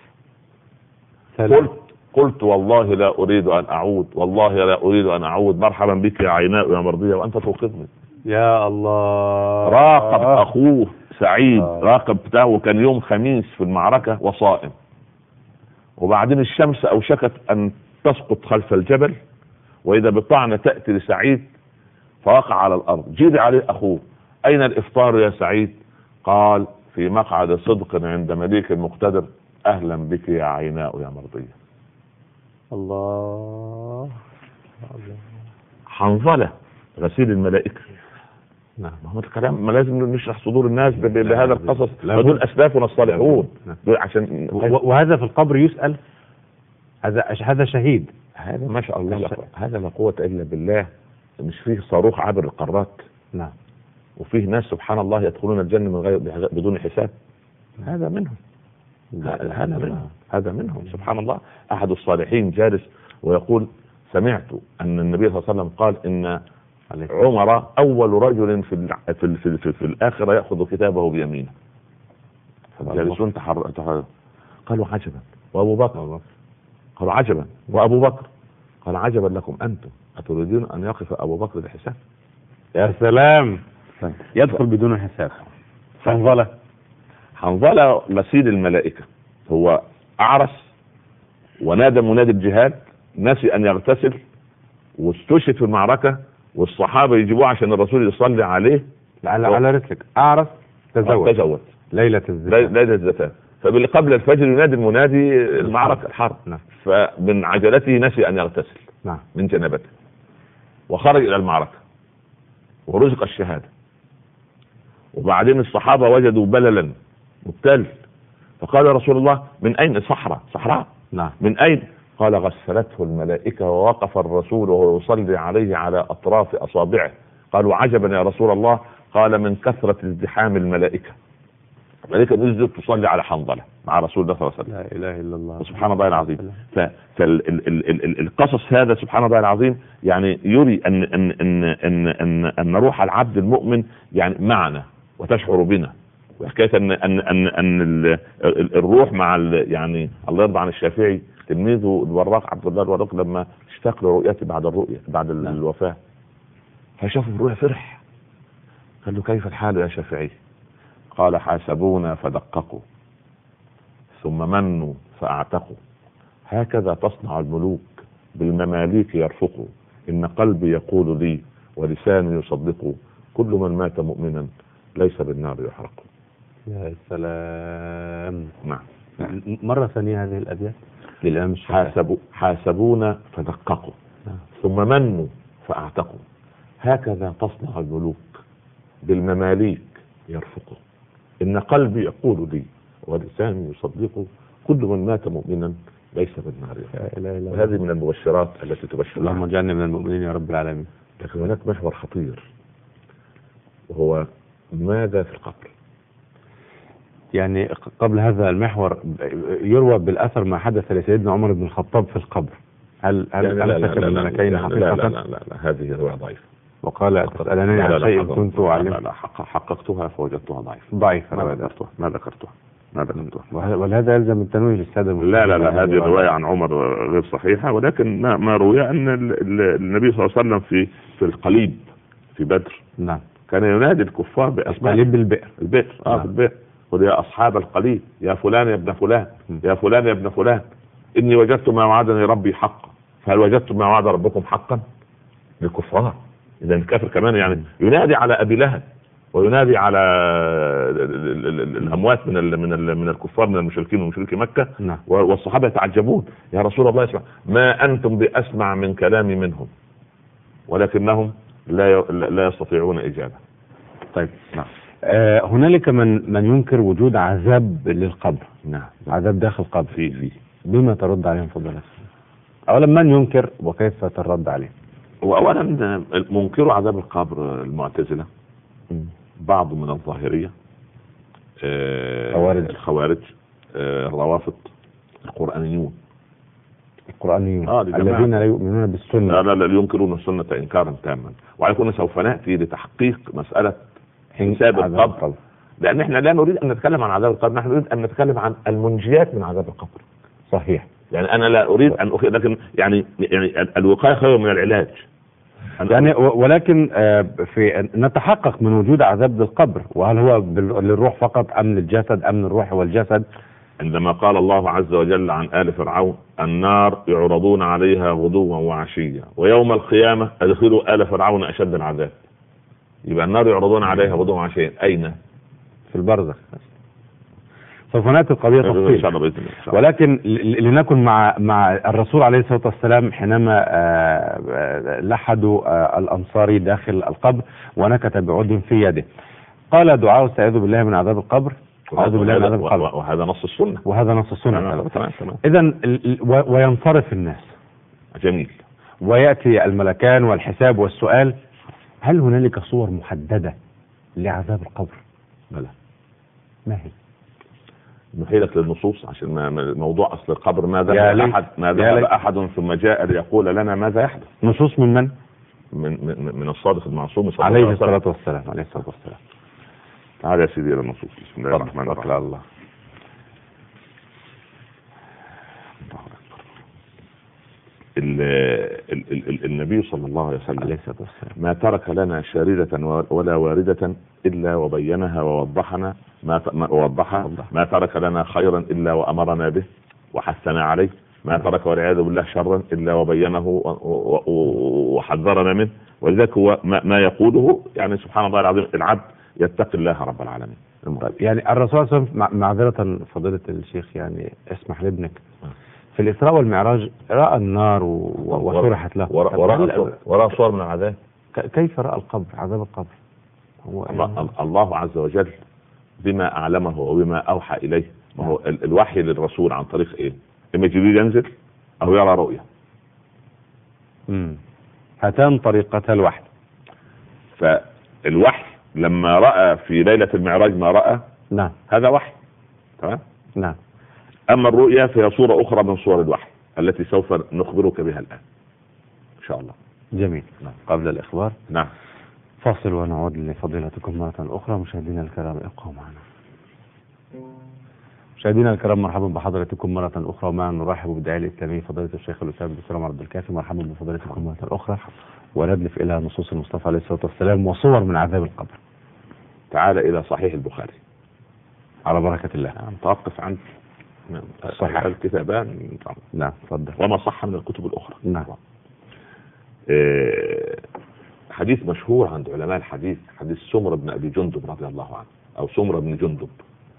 3. قلت والله لا أريد أن أعود، والله لا أريد أن أعود. مرحبا بك يا عيناء يا مرضية وأنت توقظني. يا الله. راقب أخوه سعيد، راقب بتاعه، وكان يوم خميس في المعركة وصائم، وبعدين الشمس أوشكت أن تسقط خلف الجبل، وإذا بالطعنة تأتي لسعيد فوقع على الأرض. جيد عليه أخوه، أين الإفطار يا سعيد؟ قال في مقعد صدق عند مليك مقتدر، أهلا بك يا عيناء يا مرضية. الله. حنظلة غسيل الملائكة نعم. ما هو الكلام ما لازم نشرح صدور الناس بهذا القصص، ودول اسلافنا الصالحون عشان وهذا في القبر يسأل، هذا شهيد، هذا ما شاء الله هذا لا قوة الا بالله. مش فيه صاروخ عبر القارات؟ نعم. وفيه ناس سبحان الله يدخلون الجنة من غير بدون حساب. هذا منهم، هذا منهم سبحان الله. احد الصالحين جالس ويقول: سمعت ان النبي صلى الله عليه وسلم قال ان عمر اول رجل في الاخره ياخذ كتابه بيمينه. جالسون قالوا عجبا. وابو بكر؟ قالوا عجبا. وابو بكر؟ قال عجبا لكم انتم، اتريدون ان يقف ابو بكر بحساب؟ يا سلام، يدخل بدون حساب. حنظلة مسيد الملائكة، هو أعرس ونادى منادي الجهاد، نسي أن يغتسل واستشهد في المعركة، والصحابة يجيبوه عشان الرسول يصلي عليه. على رسلك، أعرس تزوج ليلة الزفاف. فقبل الفجر ينادي المنادي المعركة الحرب. نعم. فمن عجلته نسي أن يغتسل. نعم. من جنابته، وخرج إلى المعركة ورزق الشهادة. وبعدين الصحابة وجدوا بللا مبتل، فقال يا رسول الله من أين؟ صحراء. نعم. من أين؟ قال غسلته الملائكة ووقف الرسول وهو يصلي عليه على أطراف أصابعه. قالوا عجبا يا رسول الله. قال من كثرة ازدحام الملائكة نزلت تصلي على حنظلة مع رسول الله صلى الله عليه وسلم. لا إله إلا الله. سبحان الله العظيم. فالقصص هذا سبحان الله العظيم يعني يري أن روح العبد المؤمن يعني معنا وتشعر بنا. وحكايه ان الروح مع يعني الله يرضى عن الشافعي تلميذه الوراق عبد الله الوراق لما اشتاق لرؤيته بعد الوفاه، فشافه الروح فرح. قال له كيف الحال يا شافعي؟ قال حاسبونا فدققوا ثم منوا فاعتقوا، هكذا تصنع الملوك بالمماليك يرفقوا، ان قلبي يقول لي ولساني يصدق، كل من مات مؤمنا ليس بالنار يحرق. يا سلام. نعم. مرة ثانية هذه الأبيات للإمام حاسبونا فدققوا ثم منوا فاعتقوا، هكذا تصنع الملوك بالمماليك يرفقوا، إن قلبي يقول لي ولساني يصدق، كل من مات مؤمنا ليس بالنار يحرق. وهذه من المبشرات التي تبشر. اللهم اجعلنا من المؤمنين يا رب العالمين. لكن هناك محور خطير، وهو ماذا في القبر؟ يعني قبل هذا المحور يروى بالأثر ما حدث لسيدنا عمر بن الخطاب في القبر. هل أمسك بالملكين حقيقة؟ لا هذه رواية ضعيفة. وقال تسألني عن شيء كنت أعلم. لا حققتها فوجدتها ضعيفة. ما ذكرتها. ولهذا يلزم التنويه للسادة. لا هذه الرواية عن عمر غير صحيحة، ولكن ما روي أن النبي صلى الله عليه وسلم في القليب في بدر. نعم. كان ينادي الكفار بأسماء. القليب بالبئر. في البئر. قل يا أصحاب القليب، يا فلان يا ابن فلان، يا فلان يا ابن فلان، إني وجدت ما وعدني ربي حقا، فهل وجدتم ما وعد ربكم حقا؟ للكفار. إذا الكافر كمان يعني ينادي على أبي لهب، وينادي على الأموات من الكفار من المشركين ومشركي مكة. نعم. والصحابة يتعجبون، يا رسول الله اسمع، ما أنتم بأسمع من كلامي منهم، ولكنهم لا يستطيعون إجابة. طيب. نعم. هنالك من ينكر وجود عذاب للقبر. نعم. عذاب داخل القبر. فيه. بما ترد عليهم فضلك؟ اولا من ينكر وكيف ترد عليه؟ واولا منكروا عذاب القبر المعتزلة، بعض من الظاهرية، الخوارج، الروافض، القرآنيون الذين لا يؤمنون بالسنة. لا ينكرون السنة إنكارا تاما. وعليكم سوف نأتي لتحقيق مسألة حساب القبر، لأن احنا لا نريد أن نتكلم عن عذاب القبر، نحن نريد أن نتكلم عن المنجيات من عذاب القبر. صحيح. يعني أنا لا أريد أن لكن يعني الوقاية خير من العلاج. يعني ولكن في نتحقق من وجود عذاب القبر، وهل هو للروح فقط أم للجسد أم للروح والجسد؟ عندما قال الله عز وجل عن آل فرعون النار يعرضون عليها غدوا وعشيا ويوم القيامة أدخلوا آل فرعون أشد العذاب. يبقى النار يعرضون عليها غدوا وعشيا أين؟ في البرزخ. سوف نأتي القضية تفصيل، ولكن لنكن مع الرسول عليه الصلاة والسلام حينما لحدوا الأنصاري داخل القبر ونكت بعود في يده، قال دعاء استعيذ بالله من عذاب القبر، أعوذ بالله من عذاب القبر، وهذا نص السنة، وهذا نص السنة. إذن وينصرف الناس. جميل. ويأتي الملكان والحساب والسؤال. هل هنالك صور محددة لعذاب القبر؟ لا. ما هي؟ نحيلك للنصوص عشان موضوع أصل القبر ما ذهب أحد ثم جاء ليقول لنا ماذا يحدث. نصوص من من؟ من الصادق المعصوم عليه الصلاة والسلام. عليه الصلاة والسلام. تعال يا سيدي إلى النصوص. بسم الله الرحمن الرحيم. الله. النبي صلى الله عليه وسلم ما ترك لنا شاردة ولا واردة إلا وبينها ووضحنا ما ترك لنا خيرا إلا وأمرنا به وحثنا عليه، ما ترك والعياذ بالله شرا إلا وبينه وحذرنا منه. ولذلك هو ما يقوله يعني سبحان الله العظيم، العبد يتقي الله رب العالمين. يعني الرسول صلى الله عليه وسلم، معذرة فضيلة الشيخ يعني اسمح لابنك، في الإسراء والمعراج رأى النار وشرحت له، ورأى صور من العذاب. كيف رأى القبر، عذاب القبر؟ الله عز وجل بما أعلمه وبما أوحى إليه. وهو الوحي للرسول عن طريق إيه؟ إما جبريل ينزل أو يرى رؤية. هاتان طريقة الوحي. فالوحي لما رأى في ليلة المعراج ما رأى، نعم، هذا وحي. تمام. نعم. أما الرؤيا فهي صورة أخرى من صور الوحي التي سوف نخبرك بها الآن إن شاء الله. جميل. نعم. قبل الإخبار، نعم، فاصل ونعود لفضيلتكم مرة أخرى. مشاهدينا الكرام ابقوا معنا. مشاهدينا الكرام، مرحبا بحضرتكم مرة أخرى، ومعنا نرحب بالداعية الإسلامي فضيلة الشيخ الأستاذ الدكتور عبد الكافي. مرحبا بفضيلتكم مرة أخرى، وندلف إلى نصوص المصطفى عليه الصلاة والسلام وصور من عذاب القبر. تعال إلى صحيح البخاري على بركة الله. نتوقف عن صحيح الكتابان. نعم، تفضل. وما صح من الكتب الأخرى. نعم. حديث مشهور عند علماء الحديث، حديث سمر بن أبي جندب رضي الله عنه، أو سمر بن جندب.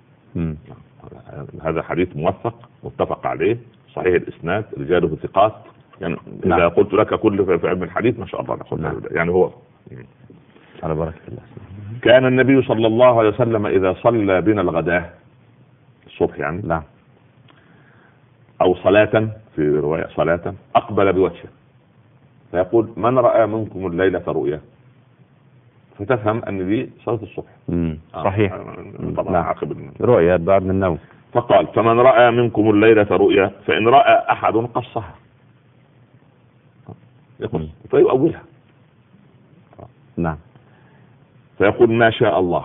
هذا حديث موثق متفق عليه، صحيح الإسناد، رجاله ثقات. يعني نعم. إذا قلت لك كل في علم الحديث ما شاء الله نقول. نعم. يعني هو على بركة الله. كان النبي صلى الله عليه وسلم إذا صلى بنا الغداء الصبح يعني، نعم، أو صلاة، في رواية صلاة، أقبل بوجهه فيقول: من رأى منكم الليلة رؤيا؟ فتفهم أن دي صلاة الصبح. صحيح. طبعا نعم. عقب رؤيا بعد من النوم. فقال: فمن رأى منكم الليلة رؤيا فإن رأى أحد قصها، يقول فيؤولها. نعم. فيقول: ما شاء الله.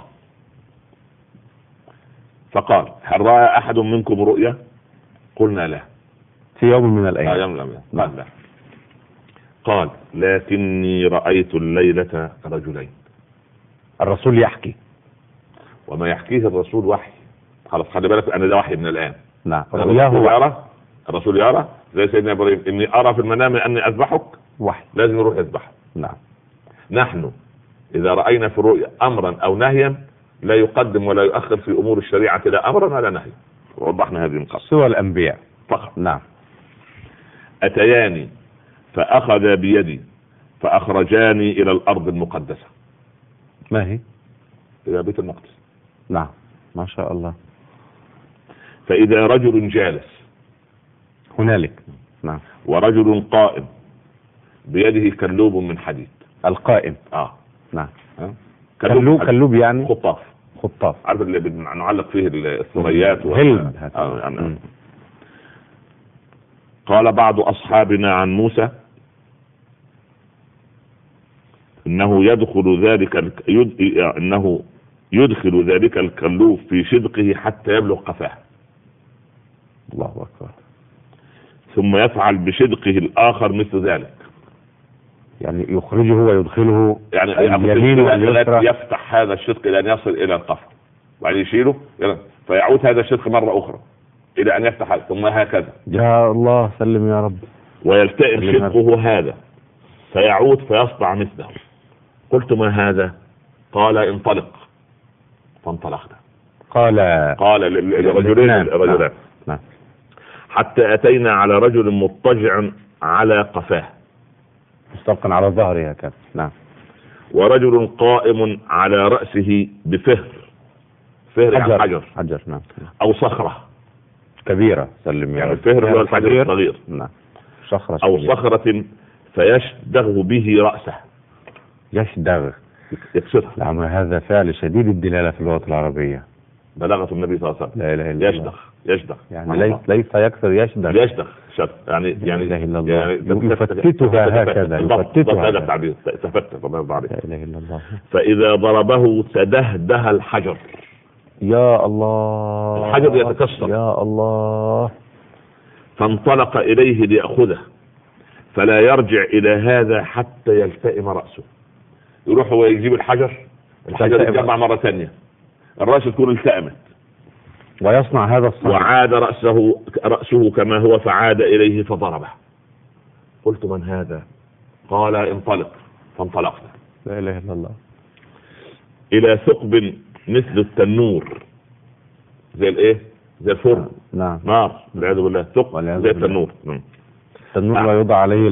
فقال: هل رأى أحد منكم رؤيا؟ قلنا لا. في يوم من الأيام. قال لا. قال: لكني رأيت الليلة رجلين. الرسول يحكي، وما يحكيه الرسول وحي. خلاص، خلي بالك أن ده وحي من الآن. نعم. الرسول يرى زي سيدنا إبراهيم: إني أرى في المنام أني أذبحك. وحي. لازم يروح يذبحه. نعم. نحن إذا رأينا في الرؤيا أمرا أو نهيا لا يقدم ولا يؤخر في أمور الشريعة، لا أمرا ولا نهي. ووضحنا هذه النقطة. سوى الأنبياء فقط. نعم. أتياني فأخذ بيدي فأخرجاني إلى الأرض المقدسة. ما هي؟ إلى بيت المقدس. نعم، ما شاء الله. فإذا رجل جالس هنالك. نعم. ورجل قائم بيده كلوب من حديد. القائم. نعم. كلوب يعني خطاف. عارف اللي بنعلق فيه الثريات هلب. قال بعض أصحابنا عن موسى إنه يدخل ذلك الكلوب في شدقه حتى يبلغ قفاه. الله أكبر. ثم يفعل بشدقه الآخر مثل ذلك، يعني يخرجه ويدخله، يعني اليمين واليسرى. يفتح هذا الشدق إلى أن يصل إلى القفا، وبعدين يشيله فيعود هذا الشدق مرة أخرى إلى أن يفتح، ثم هكذا. يا الله، سلم يا رب. ويلتئم شدقه هذا فيعود فيصنع مثله. قلت: ما هذا؟ قال: انطلق. فانطلقنا. قال الرجلان نعم. حتى أتينا على رجل مضطجع على قفاه مستلقا على ظهرها كان. نعم. ورجل قائم على رأسه بفهر، فهر يعني حجر. نعم. أو صخرة كبيرة. سلم يعني الفهر هو الحجر الصغير. نعم. صخرة أو صخرة فيشدغ به رأسه. يشدغ يكسرها. نعم. هذا فعل شديد الدلالة في اللغة العربية. بلاغة النبي صلى الله عليه وسلم. لا إله إلا الله. يشدغ يعني ليس يكسر، يشدغ يعني لا إله إلا الله. يعني يفتتها هكذا. يفتتها. هذا التعبير. تفتت. الله يرضى عليك. لا إله إلا الله. فإذا ضربه تدهده الحجر. يا الله. الحجر يتكسر. يا الله. فانطلق إليه ليأخذه فلا يرجع إلى هذا حتى يلتئم رأسه. يروح هو يجيب الحجر يتجمع مرة ثانية، الرأس تكون التأمت، ويصنع هذا الصنع. وعاد رأسه كما هو، فعاد إليه فضربه. قلت من هذا؟ قال انطلق. فانطلقنا. لا إله إلا الله. إلى ثقب مثل التنور، زي الايه؟ زي الفرن. نعم. نار والعياذ بالله. ثقب زي التنور. التنور لا يوضع عليه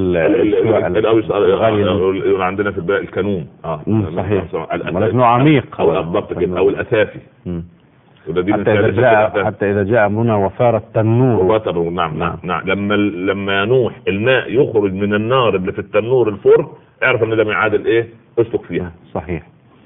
الغالي عندنا في الباقي الكانون. صحيح. ولكنه عميق. او بالضبط كده، او الاسافي. حتى اذا جاء امرنا وفار التنور. نعم. لما ينوح الماء يخرج من النار اللي في التنور الفرن، اعرف ان ده ميعاد الايه؟ اسلك فيها. صحيح.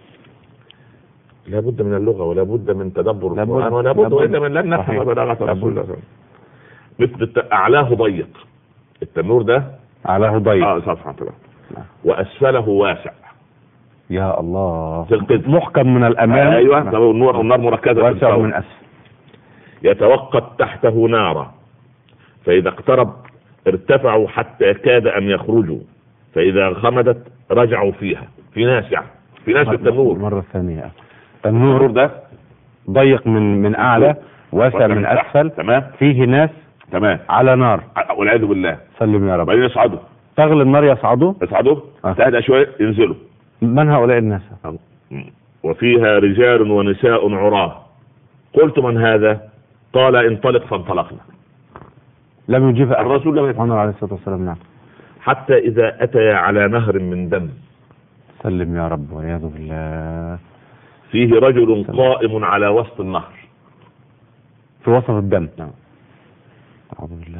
لا بد من اللغة، ولا بد من تدبر القرآن، ولا بد إلا من لن نفهم بلاغة رسول الله. مثل أعلاه ضيق، التنور ده أعلاه ضيق. سبحانه وتعالى. وأسفله واسع. يا الله. محكم من الأمام. أيوة. النار مركزة واسع من أسفل. يتوقد تحته نارا، فإذا اقترب ارتفعوا حتى كاد أن يخرجوا، فإذا غمدت رجعوا فيها. في ناس في التنور. مرة ثانية. التنور ده ضيق من اعلى، واسع من اسفل. تمام. فيه ناس. تمام. على نار والعياذ بالله. سلم يا رب. بعدين يصعدوا. تغلي النار يصعدوا. تهدأ شويه ينزلوا. من هؤلاء الناس؟ وفيها رجال ونساء عراه. قلت من هذا؟ قال انطلق. فانطلقنا. لم يجيب الرسول عليه الصلاة والسلام. نعم. حتى إذا أتيا على نهر من دم. سلم يا رب والعياذ بالله. فيه رجل قائم على وسط النهر، في وسط الدم. نعم. أعوذ بالله.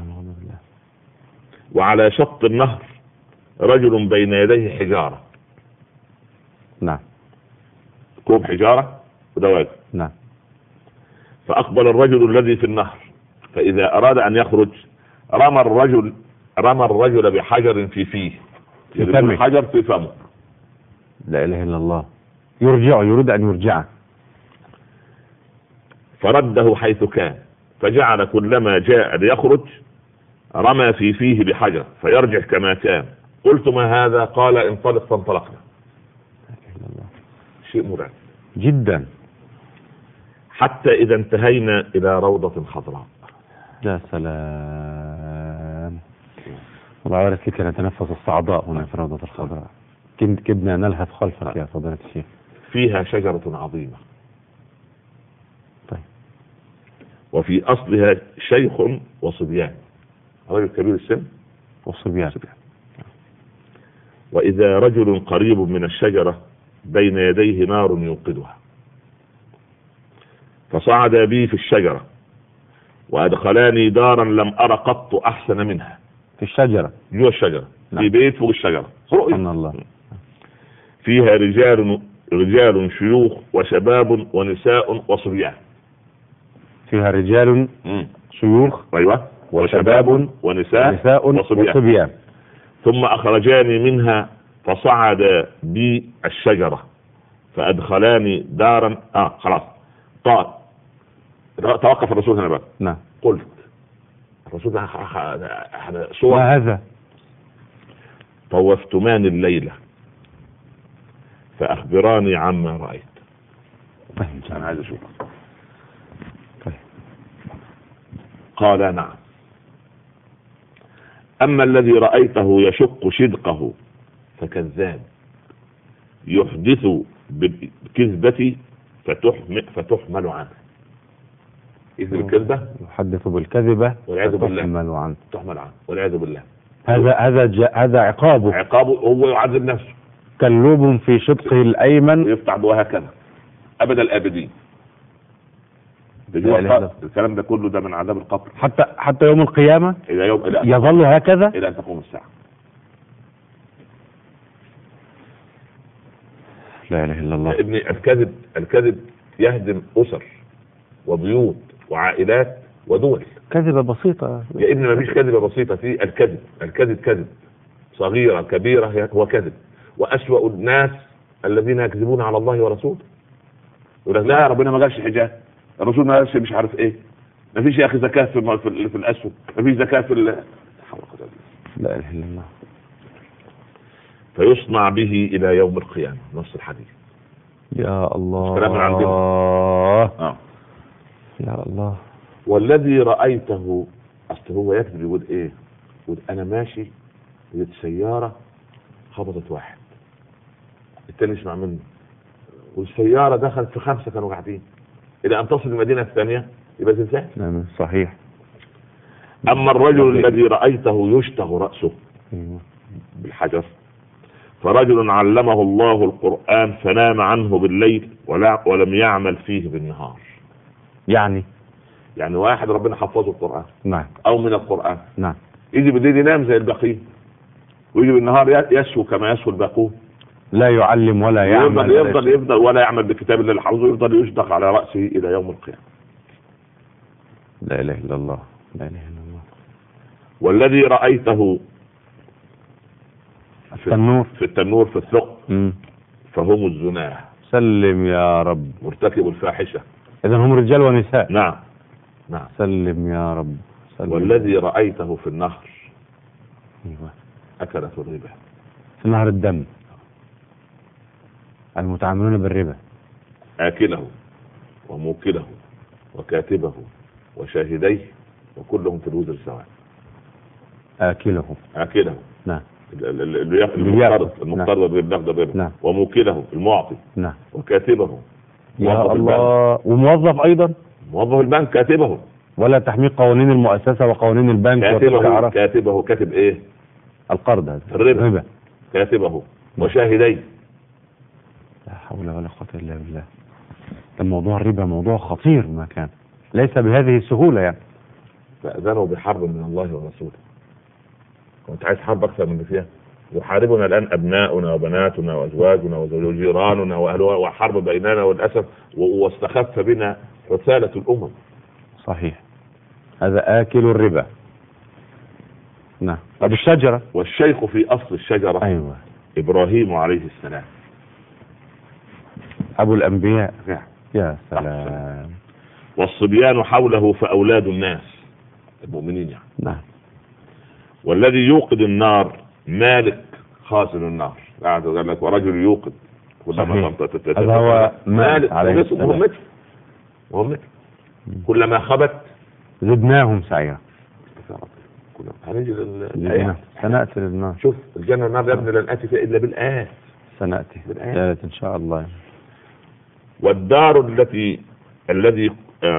وعلى شط النهر رجل بين يديه حجارة. نعم. كوب حجارة ودواجن. نعم. فأقبل الرجل الذي في النهر، فإذا أراد أن يخرج رمى الرجل بحجر في فيه، حجر في فمه. لا إله إلا الله. يريد أن يرجعه، فرده حيث كان، فجعل كلما جاء ليخرج رمى في فيه بحجر فيرجع كما كان. قلت ما هذا؟ قال انطلق. فانطلقنا. شيء مرعب جدا. حتى إذا انتهينا إلى روضة خضراء. يا سلام. الله يبارك لك. نتنفس الصعداء هنا في روضة الخضراء. كدنا نلهث خلفك يا فضيلة الشيخ. فيها شجرة عظيمة. طيب. وفي أصلها شيخ وصبيان، رجل كبير السن وصبيان. وإذا رجل قريب من الشجرة بين يديه نار يوقدها، فصعد بي في الشجرة وأدخلاني دارا لم أرى قط أحسن منها. في الشجرة؟ جوا الشجرة. نعم. في بيت فوق الشجرة. سبحان الله. فيها رجال شيوخ وشباب ونساء وصبيان. فيها رجال شيوخ. أيوة. وشباب ونساء وصبيان. ثم أخرجاني منها فصعد بي الشجرة فأدخلاني دارا. خلاص. توقف الرسول هنا بقى. نعم. قلت الرسول صور. ما هذا؟ طوفتمان الليلة فأخبراني عما رأيت. أنا عايز أشوف. قال نعم. أما الذي رأيته يشق شدقه فكذاب، يحدث بالكذبة فتحمل عنه. يكذب الكذبة، يحدث بالكذبة والعياذ بالله تحمل عنه. تحمل عنه والعياذ بالله. هذا عقابه. هو يعذب نفسه. كلوب في شقه الأيمن يفتح وهكذا أبد الآبدين. الكلام ده كله ده من عذاب القبر حتى يوم القيامة يظل هكذا إلى أن تقوم الساعة. لا إله إلا الله. ابني الكذب يهدم أسر وبيوت وعائلات ودول. كذبة بسيطة يا ابني ما فيش كذبة بسيطة، في الكذب كذب صغيرة كبيرة هو كذب. وأسوأ الناس الذين يكذبون على الله ورسوله. يقول لك لا ربنا ما قالش حجاب، الرسول ما قالش مش عارف ايه، ما فيش يا اخي زكاة في الأسود، ما فيش زكاة في لا إله إلا الله. فيصنع به إلى يوم القيامة. نص الحديث. يا الله. كلام من عندنا. يا الله. والذي رأيته، أصل هو يكذب يقول إيه؟ يقول أنا ماشي لقيت سيارة خبطت واحد، التاني يسمع منه، والسيارة دخلت في 5 كانوا قاعدين، إلى أن تصل المدينة الثانية يبقى تنساه. نعم صحيح. أما الرجل الذي رأيته يشتغ رأسه بالحجر، فرجل علمه الله القرآن فنام عنه بالليل ولم يعمل فيه بالنهار. يعني واحد ربنا حفظه القرآن. نعم. أو من القرآن. نعم. يجي بالليل ينام زي الباقين، ويجي بالنهار يسهو كما يسهو الباقون. لا يعلم ولا يعمل. يفضل ولا يعمل بكتاب الله حفظه، يفضل يشدق على رأسه إلى يوم القيامة. لا إله إلا الله. لا إله إلا الله. والذي رأيته في التنور في الثقب فهم الزناه. سلم يا رب. مرتكب الفاحشة. إذن هم رجال ونساء. نعم. سلم يا رب. سلم. والذي رأيته في النهر أيوة. أكلت الربا. في نهر الدم المتعاملون بالربا. آكله وموكله وكاتبه وشاهديه وكلهم في الوزر سواء. آكله. نعم. المقترض بالنقد الربا. نعم. وموكله المعطي. نعم. وكاتبه. يا الله. وموظف أيضا. موظف البنك كاتبه. ولا تحميل قوانين المؤسسة وقوانين البنك. كاتبه كاتب ايه؟ القرض هذا. الربا. كاتبه وشاهديه. لا حول ولا قوة إلا بالله. الموضوع الربا موضوع خطير، ما كان ليس بهذه السهولة يعني. فأذنوا بحرب من الله ورسوله. كنت عايز حرب أكثر من اللي فيها؟ يحاربنا الآن أبناؤنا وبناتنا وأزواجنا وجيراننا وأهلها، وحرب بيننا والأسف، واستخف بنا رسالة الأمم. صحيح. هذا آكل الربا. نعم. طب الشجرة. والشيخ في أصل الشجرة. أيوة. إبراهيم عليه السلام أبو الأنبياء. نعم. يا سلام. والصبيان حوله فأولاد الناس المؤمنين يعني. نعم. والذي يوقد النار مالك خازن النار. قال لك ورجل يوقد. هذا هو مالك عليه السلام. مهمته كلما خبت زدناهم سعيرا. سنأتي للنار. شوف الجنة والنار يا ابني لن أتي فيها إلا بالآيات. سنأتي إن شاء الله. والدار الذي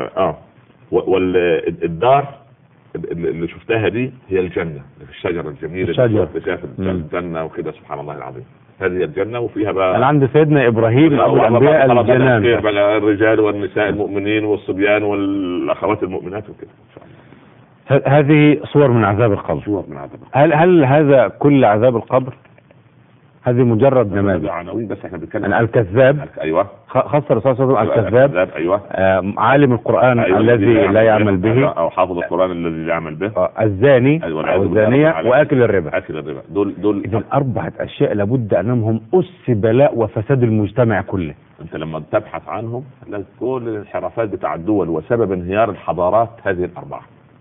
والدار اللي شفتها دي هي الجنة، في الشجرة الجميلة اللي شاف الجنة وكده. سبحان الله العظيم. هذه الجنة وفيها بقى. أنا عند سيدنا إبراهيم أبو الأنبياء الجنان. الرجال والنساء المؤمنين والصبيان والأخوات المؤمنات وكده. هذه صور من عذاب القبر. صور من عذاب القبر. هل هذا كل عذاب القبر؟ هذه مجرد نماذج. بس احنا بنتكلم الكذاب. ايوه. خاصة الرسول صلى الله عليه وسلم الكذاب. ايوه. عالم القرآن الذي لا يعمل به، او حافظ القرآن الذي لا يعمل به. الزاني او الزانية واكل الربا. دول اذا 4 أشياء لابد انهم هم أس بلاء وفساد المجتمع كله. انت لما تبحث عنهم كل الانحرافات بتاع الدول وسبب انهيار الحضارات هذه 4.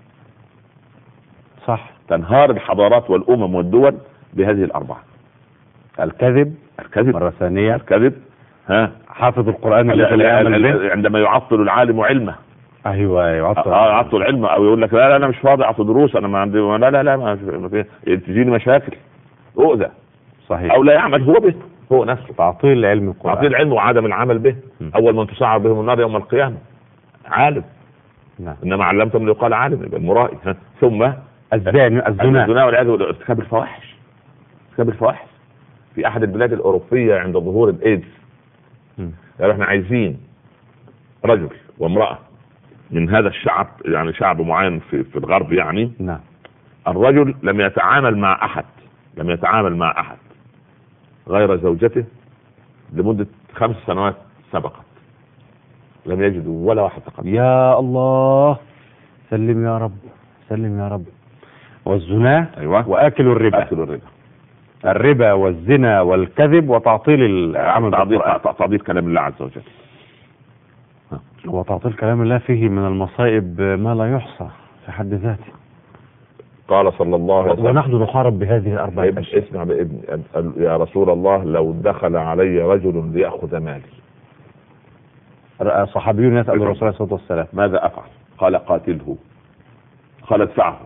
صح. تنهار الحضارات والامم والدول بهذه 4. الكذب مرة ثانية. الكذب. حافظ القرآن الذي لا يعمل به. عندما يعطل العالم علمه. ايوه يعطل علمه، او يقول لك لا انا مش فاضي اعطي دروس، انا ما عندي لا ما تجيني مشاكل اؤذى. صحيح. او لا يعمل هو به، هو نفسه. تعطيل علم القرآن. تعطيل العلم وعدم العمل به. اول من تصعد بهم النار يوم القيامة عالم نعم. انما علمتم ليقال عالم، يبقى المرائي. ثم الزنا والعياذ بالله، ارتكاب الفواحش. ارتكاب الفواحش في احد البلاد الاوروبيه عند ظهور الايدز، قالوا احنا عايزين رجل وامراه من هذا الشعب، يعني شعب معين في الغرب يعني. نعم. الرجل لم يتعامل مع احد غير زوجته لمده 5 سنوات سبقت، لم يجدوا ولا واحد تقدم. يا الله، سلم يا رب، سلم يا رب. والزنا أيوة. واكل الربا. الربا والزنا والكذب وتعطيل العمل، تعطيل كلام الله عز وجل. وتعطيل كلام الله فيه من المصائب ما لا يحصى في حد ذاته. قال صلى الله عليه وسلم: ونحن نحارب بهذه الأربعة. اسمع بابني، يا رسول الله لو دخل علي رجل ليأخذ مالي. صحابيون يسأل الرسول عليه الصلاة والسلام: ماذا أفعل؟ قال: قاتله. قال: ادفعه.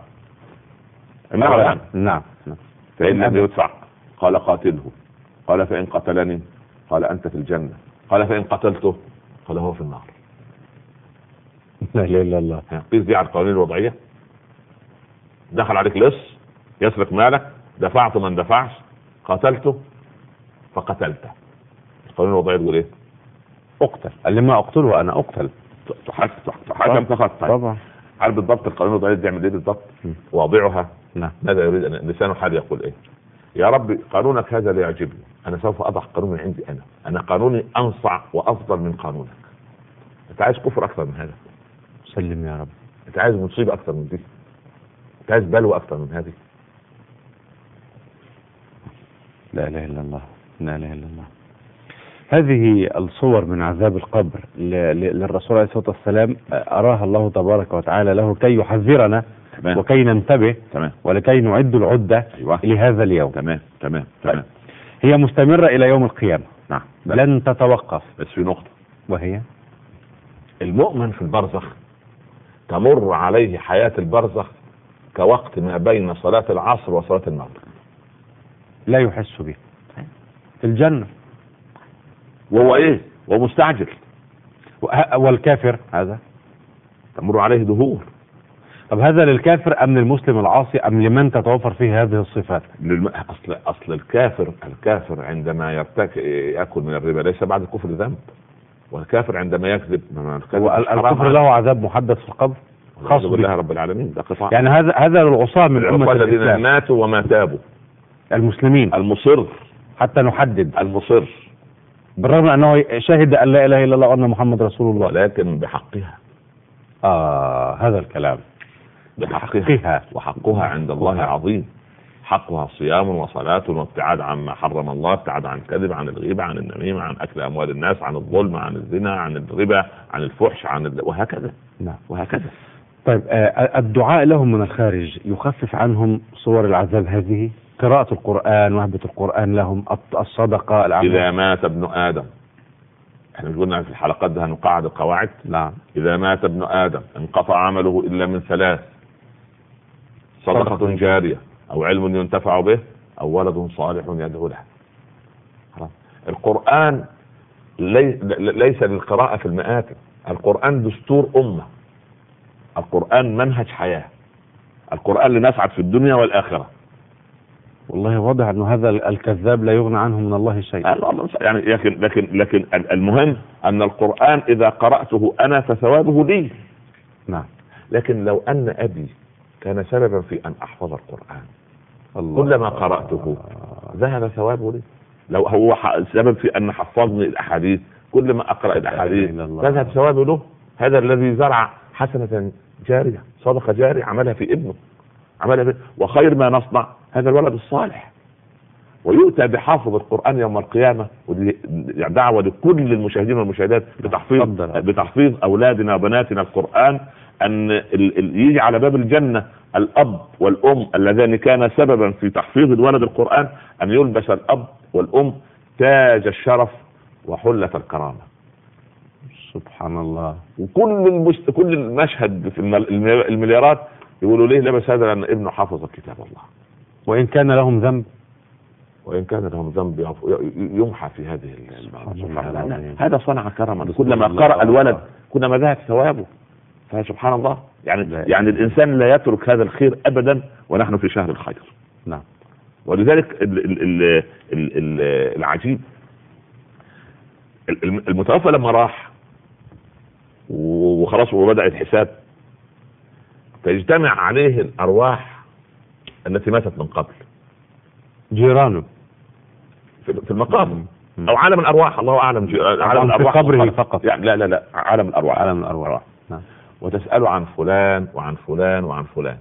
نعم. فإن لم يدفع قال: قاتله. قال: فإن قتلني؟ قال: أنت في الجنة. قال: فإن قتلته؟ قال: هو في النار. لا اله الا الله. قيس دي على القوانين الوضعية. دخل عليك لص يسرق مالك، دفعت من دفعش، قتلته فقتلته. القوانين الوضعية تقول ايه؟ اقتل. قال لي ما اقتله انا اقتل. تحكم تقتل. طبعا. عارف بالضبط القوانين الوضعية دي تعمل ايه بالضبط؟ واضعها. نعم. ماذا يريد؟ لسان حال يقول ايه؟ يا رب قانونك هذا لا يعجبني، انا سوف اضع قانون من عندي، انا قانوني انصع وافضل من قانونك. انت عايز كفر اكثر من هذا؟ سلم يا رب. انت عايز مصيبة اكثر من دي؟ انت عايز بلوى اكثر من هذه؟ لا اله الا الله، لا اله الا الله. هذه الصور من عذاب القبر للرسول عليه الصلاة والسلام أراها الله تبارك وتعالى له كي يحذرنا. تمام. وكي ننتبه. تمام. ولكي نعد العدة. أيوة. لهذا اليوم. تمام. هي مستمرة إلى يوم القيامة. نعم. لن تتوقف. بس في نقطة، وهي المؤمن في البرزخ تمر عليه حياة البرزخ كوقت ما بين صلاة العصر وصلاة المغرب، لا يحس به في الجنة، وهو ايه؟ ومستعجل. والكافر هذا تمر عليه دهور. طب هذا للكافر ام للمسلم العاصي ام لمن تتوفر فيه هذه الصفات؟ اصل الكافر عندما يأكل من الربا ليس بعد الكفر ذنب، والكافر عندما يكذب الكفر له عذاب محدد في القبر خاص بالله رب العالمين. ده قطاع يعني هذا للعصاة من أمة الذين ماتوا وما تابوا، المسلمين المصر حتى نحدد المصر بالرغم أنه شهد أن لا إله إلا الله وأن محمد رسول الله، ولكن بحقها. هذا الكلام بحقها، وحقها عند الله عظيم. حقها صيام وصلاة وابتعاد عما حرم الله، ابتعاد عن الكذب، عن الغيبة، عن النميمة، عن أكل أموال الناس، عن الظلم، عن الزنا، عن الربا، عن الفحش، وهكذا. نعم. وهكذا. طيب الدعاء لهم من الخارج يخفف عنهم صور العذاب هذه؟ قراءة القرآن، وهبة القرآن لهم، الصدقة، العمل. إذا مات ابن آدم، احنا مش قلنا في الحلقات ده هنقعد القواعد؟ نعم. إذا مات ابن آدم انقطع عمله إلا من 3: صدقة جارية، أو علم ينتفع به، أو ولد صالح يدعو له. القرآن ليس للقراءة في المآتم، القرآن دستور أمة، القرآن منهج حياة، القرآن لنسعد في الدنيا والآخرة. والله واضح أنه هذا الكذاب لا يغنى عنه من الله شيء. يعني لكن المهم أن القرآن إذا قرأته أنا فثوابه لي. نعم. لكن لو أن أبي كان سببا في أن أحفظ القرآن، كلما قرأته ذهب ثوابه لي. لو هو سبب في أن حفظني الأحاديث، كل ما أقرأ الأحاديث ذهب ثوابه له. هذا الذي زرع حسنة جارية، صدقة جارية عملها في ابنه، وخير ما نصنع هذا الولد الصالح. ويؤتى بحافظ القرآن يوم القيامة، ودي دعوة لكل المشاهدين والمشاهدات بتحفيظ أولادنا وبناتنا القرآن، أن يجي على باب الجنة الأب والأم اللذان كان سببا في تحفيظ الولد القرآن، أن يلبس الأب والأم تاج الشرف وحلة الكرامة. سبحان الله. كل المشهد في المليارات يقولوا ليه لبس هذا؟ لأن ابنه حافظ كتاب الله. وإن كان لهم ذنب يمحى في هذه هذا صنع كرما. كلما قرأ الولد كلما ذهب ثوابه. فسبحان الله يعني الإنسان لا يترك هذا الخير أبدا ونحن في شهر الخير. نعم. ولذلك العجيب المتوفى لما راح وخلاص وبدأ الحساب تجتمع عليه الأرواح التي ماتت من قبل، جيرانه في المقام أو عالم الأرواح، الله أعلم. عالم الأرواح في قبره فقط يعني لا عالم الأرواح. عالم الأرواح. نعم. وتسأله عن فلان وعن فلان وعن فلان،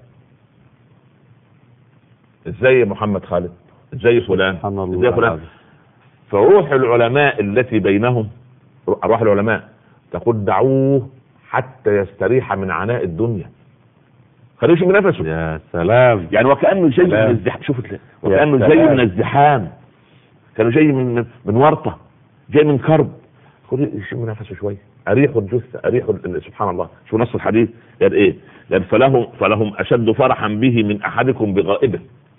ازاي محمد خالد، ازاي فلان، ازاي فلان. فروح العلماء التي بينهم، أرواح العلماء تقول دعوه حتى يستريح من عناء الدنيا، خليه يشم نفسه. يا سلام. يعني وكأنه جاي من الزحام، شوف وكأنه جاي من الزحام، كانوا جاي من ورطة، جاي من كرب، خليه يشم نفسه شوية، أريح الجثة، أريح سبحان الله. شو نص الحديث قال إيه؟ قال فلهم أشد فرحا به من أحدكم بغائبه.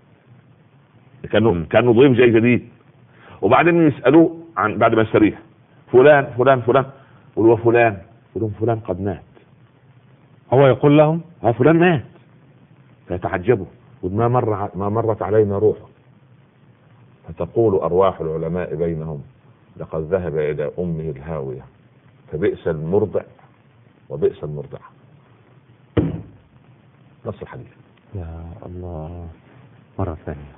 كانوا ضيف جاي جديد، وبعدين يسألوه عن بعد ما يستريح فلان فلان فلان، يقولوا فلان، يقولون فلان قد مات. هو يقول لهم فلان مات، فيتعجبوا، ما مرت علينا روحه. فتقول أرواح العلماء بينهم لقد ذهب إلى أمه الهاوية فبئس المرضع وبئس المرضع. نص الحديث. يا الله. مرة ثانية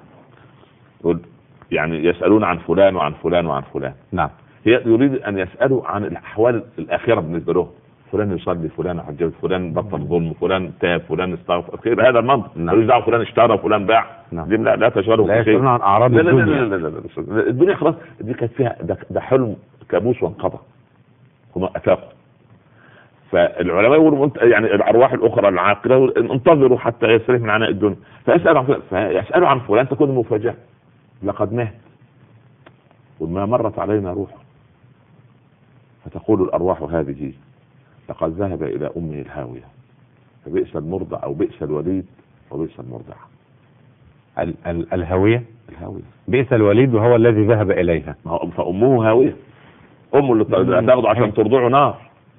يعني يسألون عن فلان وعن فلان وعن فلان. نعم. يريد أن يسألوا عن الأحوال الآخرة بالنسبة له، فلان يصلي، فلان حجج، فلان بطل ظلم، فلان تاب، فلان استغفر، خير هذا المنطق. ملوش دعوه فلان اشترى فلان باع. لا تشغله لا يسألون عن أعراض الدنيا. لا الدنيا خلاص دي كانت فيها ده حلم كابوس وانقضى، هم أفاقوا. فالعلماء يقولوا يعني الأرواح الأخرى العاقلة انتظروا حتى يستريح من عناء الدنيا، فيسألوا عن فلان تكون المفاجأة لقد مات وما مرت علينا روحه. فتقول الأرواح هذه لقد ذهب إلى أمه الهاوية فبئس المرضع أو بئس الوليد وبئس المرضع. الهاوية بئس الوليد وهو الذي ذهب إليها، فأمه هاوية، أمه اللي تاخده عشان ترضعه نار.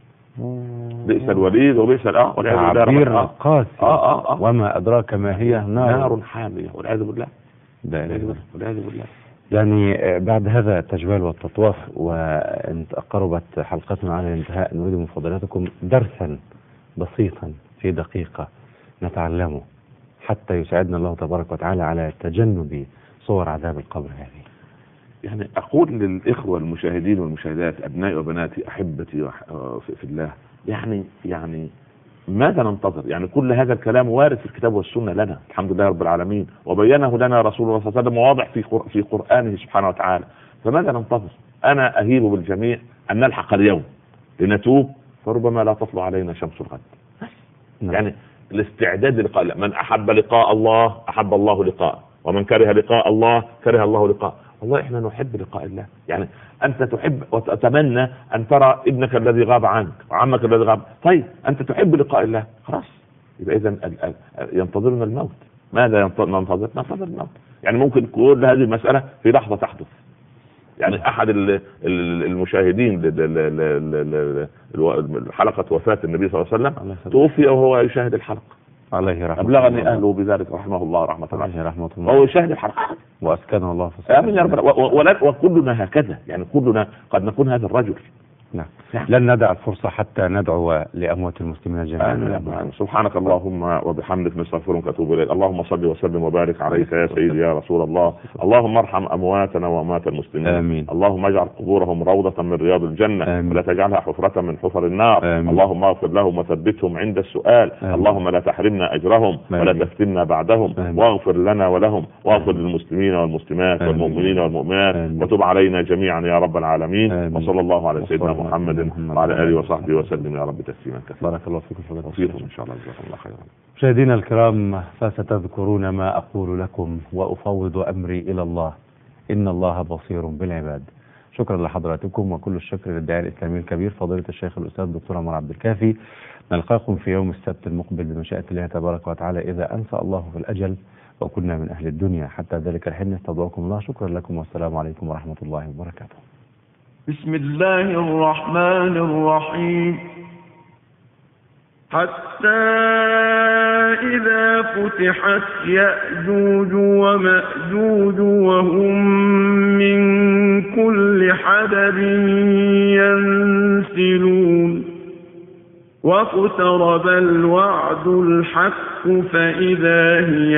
بئس الوليد وبئس تعبير قاسي. وما أدراك ما هي نار حامية والعياذ بالله. والعياذ بالله. يعني بعد هذا التجوال والتطواف وإن قربت حلقتنا على الانتهاء، نريد من فضيلتكم درسا بسيطا في دقيقة نتعلمه حتى يساعدنا الله تبارك وتعالى على تجنب صور عذاب القبر هذه. يعني أقول للإخوة المشاهدين والمشاهدات، أبنائي وبناتي أحبتي في الله، يعني ماذا ننتظر؟ يعني كل هذا الكلام وارد في الكتاب والسنة لنا الحمد لله رب العالمين، وبينه لنا رسول الله صلى الله عليه وسلم واضح في قرآنه سبحانه وتعالى. فماذا ننتظر؟ أنا أهيب بالجميع أن نلحق اليوم لنتوب، فربما لا تطلع علينا شمس الغد. يعني الاستعداد للقاء، من أحب لقاء الله أحب الله لقاءه، ومن كره لقاء الله كره الله لقاءه. والله احنا نحب لقاء الله. يعني انت تحب وتتمنى ان ترى ابنك الذي غاب عنك وعمك الذي غاب، طيب انت تحب لقاء الله، خلاص يبقى اذا ينتظرنا الموت. ماذا ننتظر الموت. يعني ممكن كل هذه المسألة في لحظة تحدث. يعني احد المشاهدين حلقة وفاة النبي صلى الله عليه وسلم توفي وهو يشاهد الحلقة، عليه رحمة أبلغني الله. أهله بذلك رحمه الله رحمة الله. عليه رحمة الله. وهو يشاهد الحلقة وأسكنه الله في الصلاة. آمين يا رب. وكلنا هكذا، يعني كلنا قد نكون هذا الرجل. نعم. لن ندع الفرصة حتى ندعو لأموات المسلمين جميعا. سبحانك اللهم وبحمدك نستغفرك ونتوب إليك. اللهم صل وسلم وبارك عليك يا سيدي يا رسول الله. اللهم ارحم أمواتنا وأموات المسلمين. آمين. اللهم اجعل قبورهم روضة من رياض الجنة، آمين. ولا تجعلها حفرة من حفر النار. آمين. اللهم اغفر لهم وثبتهم عند السؤال. آمين. اللهم لا تحرمنا أجرهم ولا تفتنا بعدهم. آمين. واغفر لنا ولهم، واغفر للمسلمين والمسلمات والمؤمنين والمؤمنات، وتب علينا جميعا يا رب العالمين. آمين. وصلى الله على سيدنا محمد وعلى آله وصحبه وسلم يا رب تسليما كثيرا. بارك الله فيكم وفيكم إن شاء الله. جزاكم الله خيرا. مشاهدينا الكرام، فستذكرون ما أقول لكم وأفوض أمري إلى الله، إن الله بصير بالعباد. شكرا لحضراتكم، وكل الشكر للداعي الإسلامي الكبير فضيلة الشيخ الأستاذ الدكتور عمر عبد الكافي. نلقاكم في يوم السبت المقبل بمشيئة الله تبارك وتعالى إذا أنسى الله في الأجل وكنا من أهل الدنيا. حتى ذلك الحين نستودعكم الله. شكرا لكم والسلام عليكم ورحمة الله وبركاته. بسم الله الرحمن الرحيم. حتى إذا فتحت يأجوج ومأجوج وهم من كل حدب ينسلون واقترب الوعد الحق فإذا هي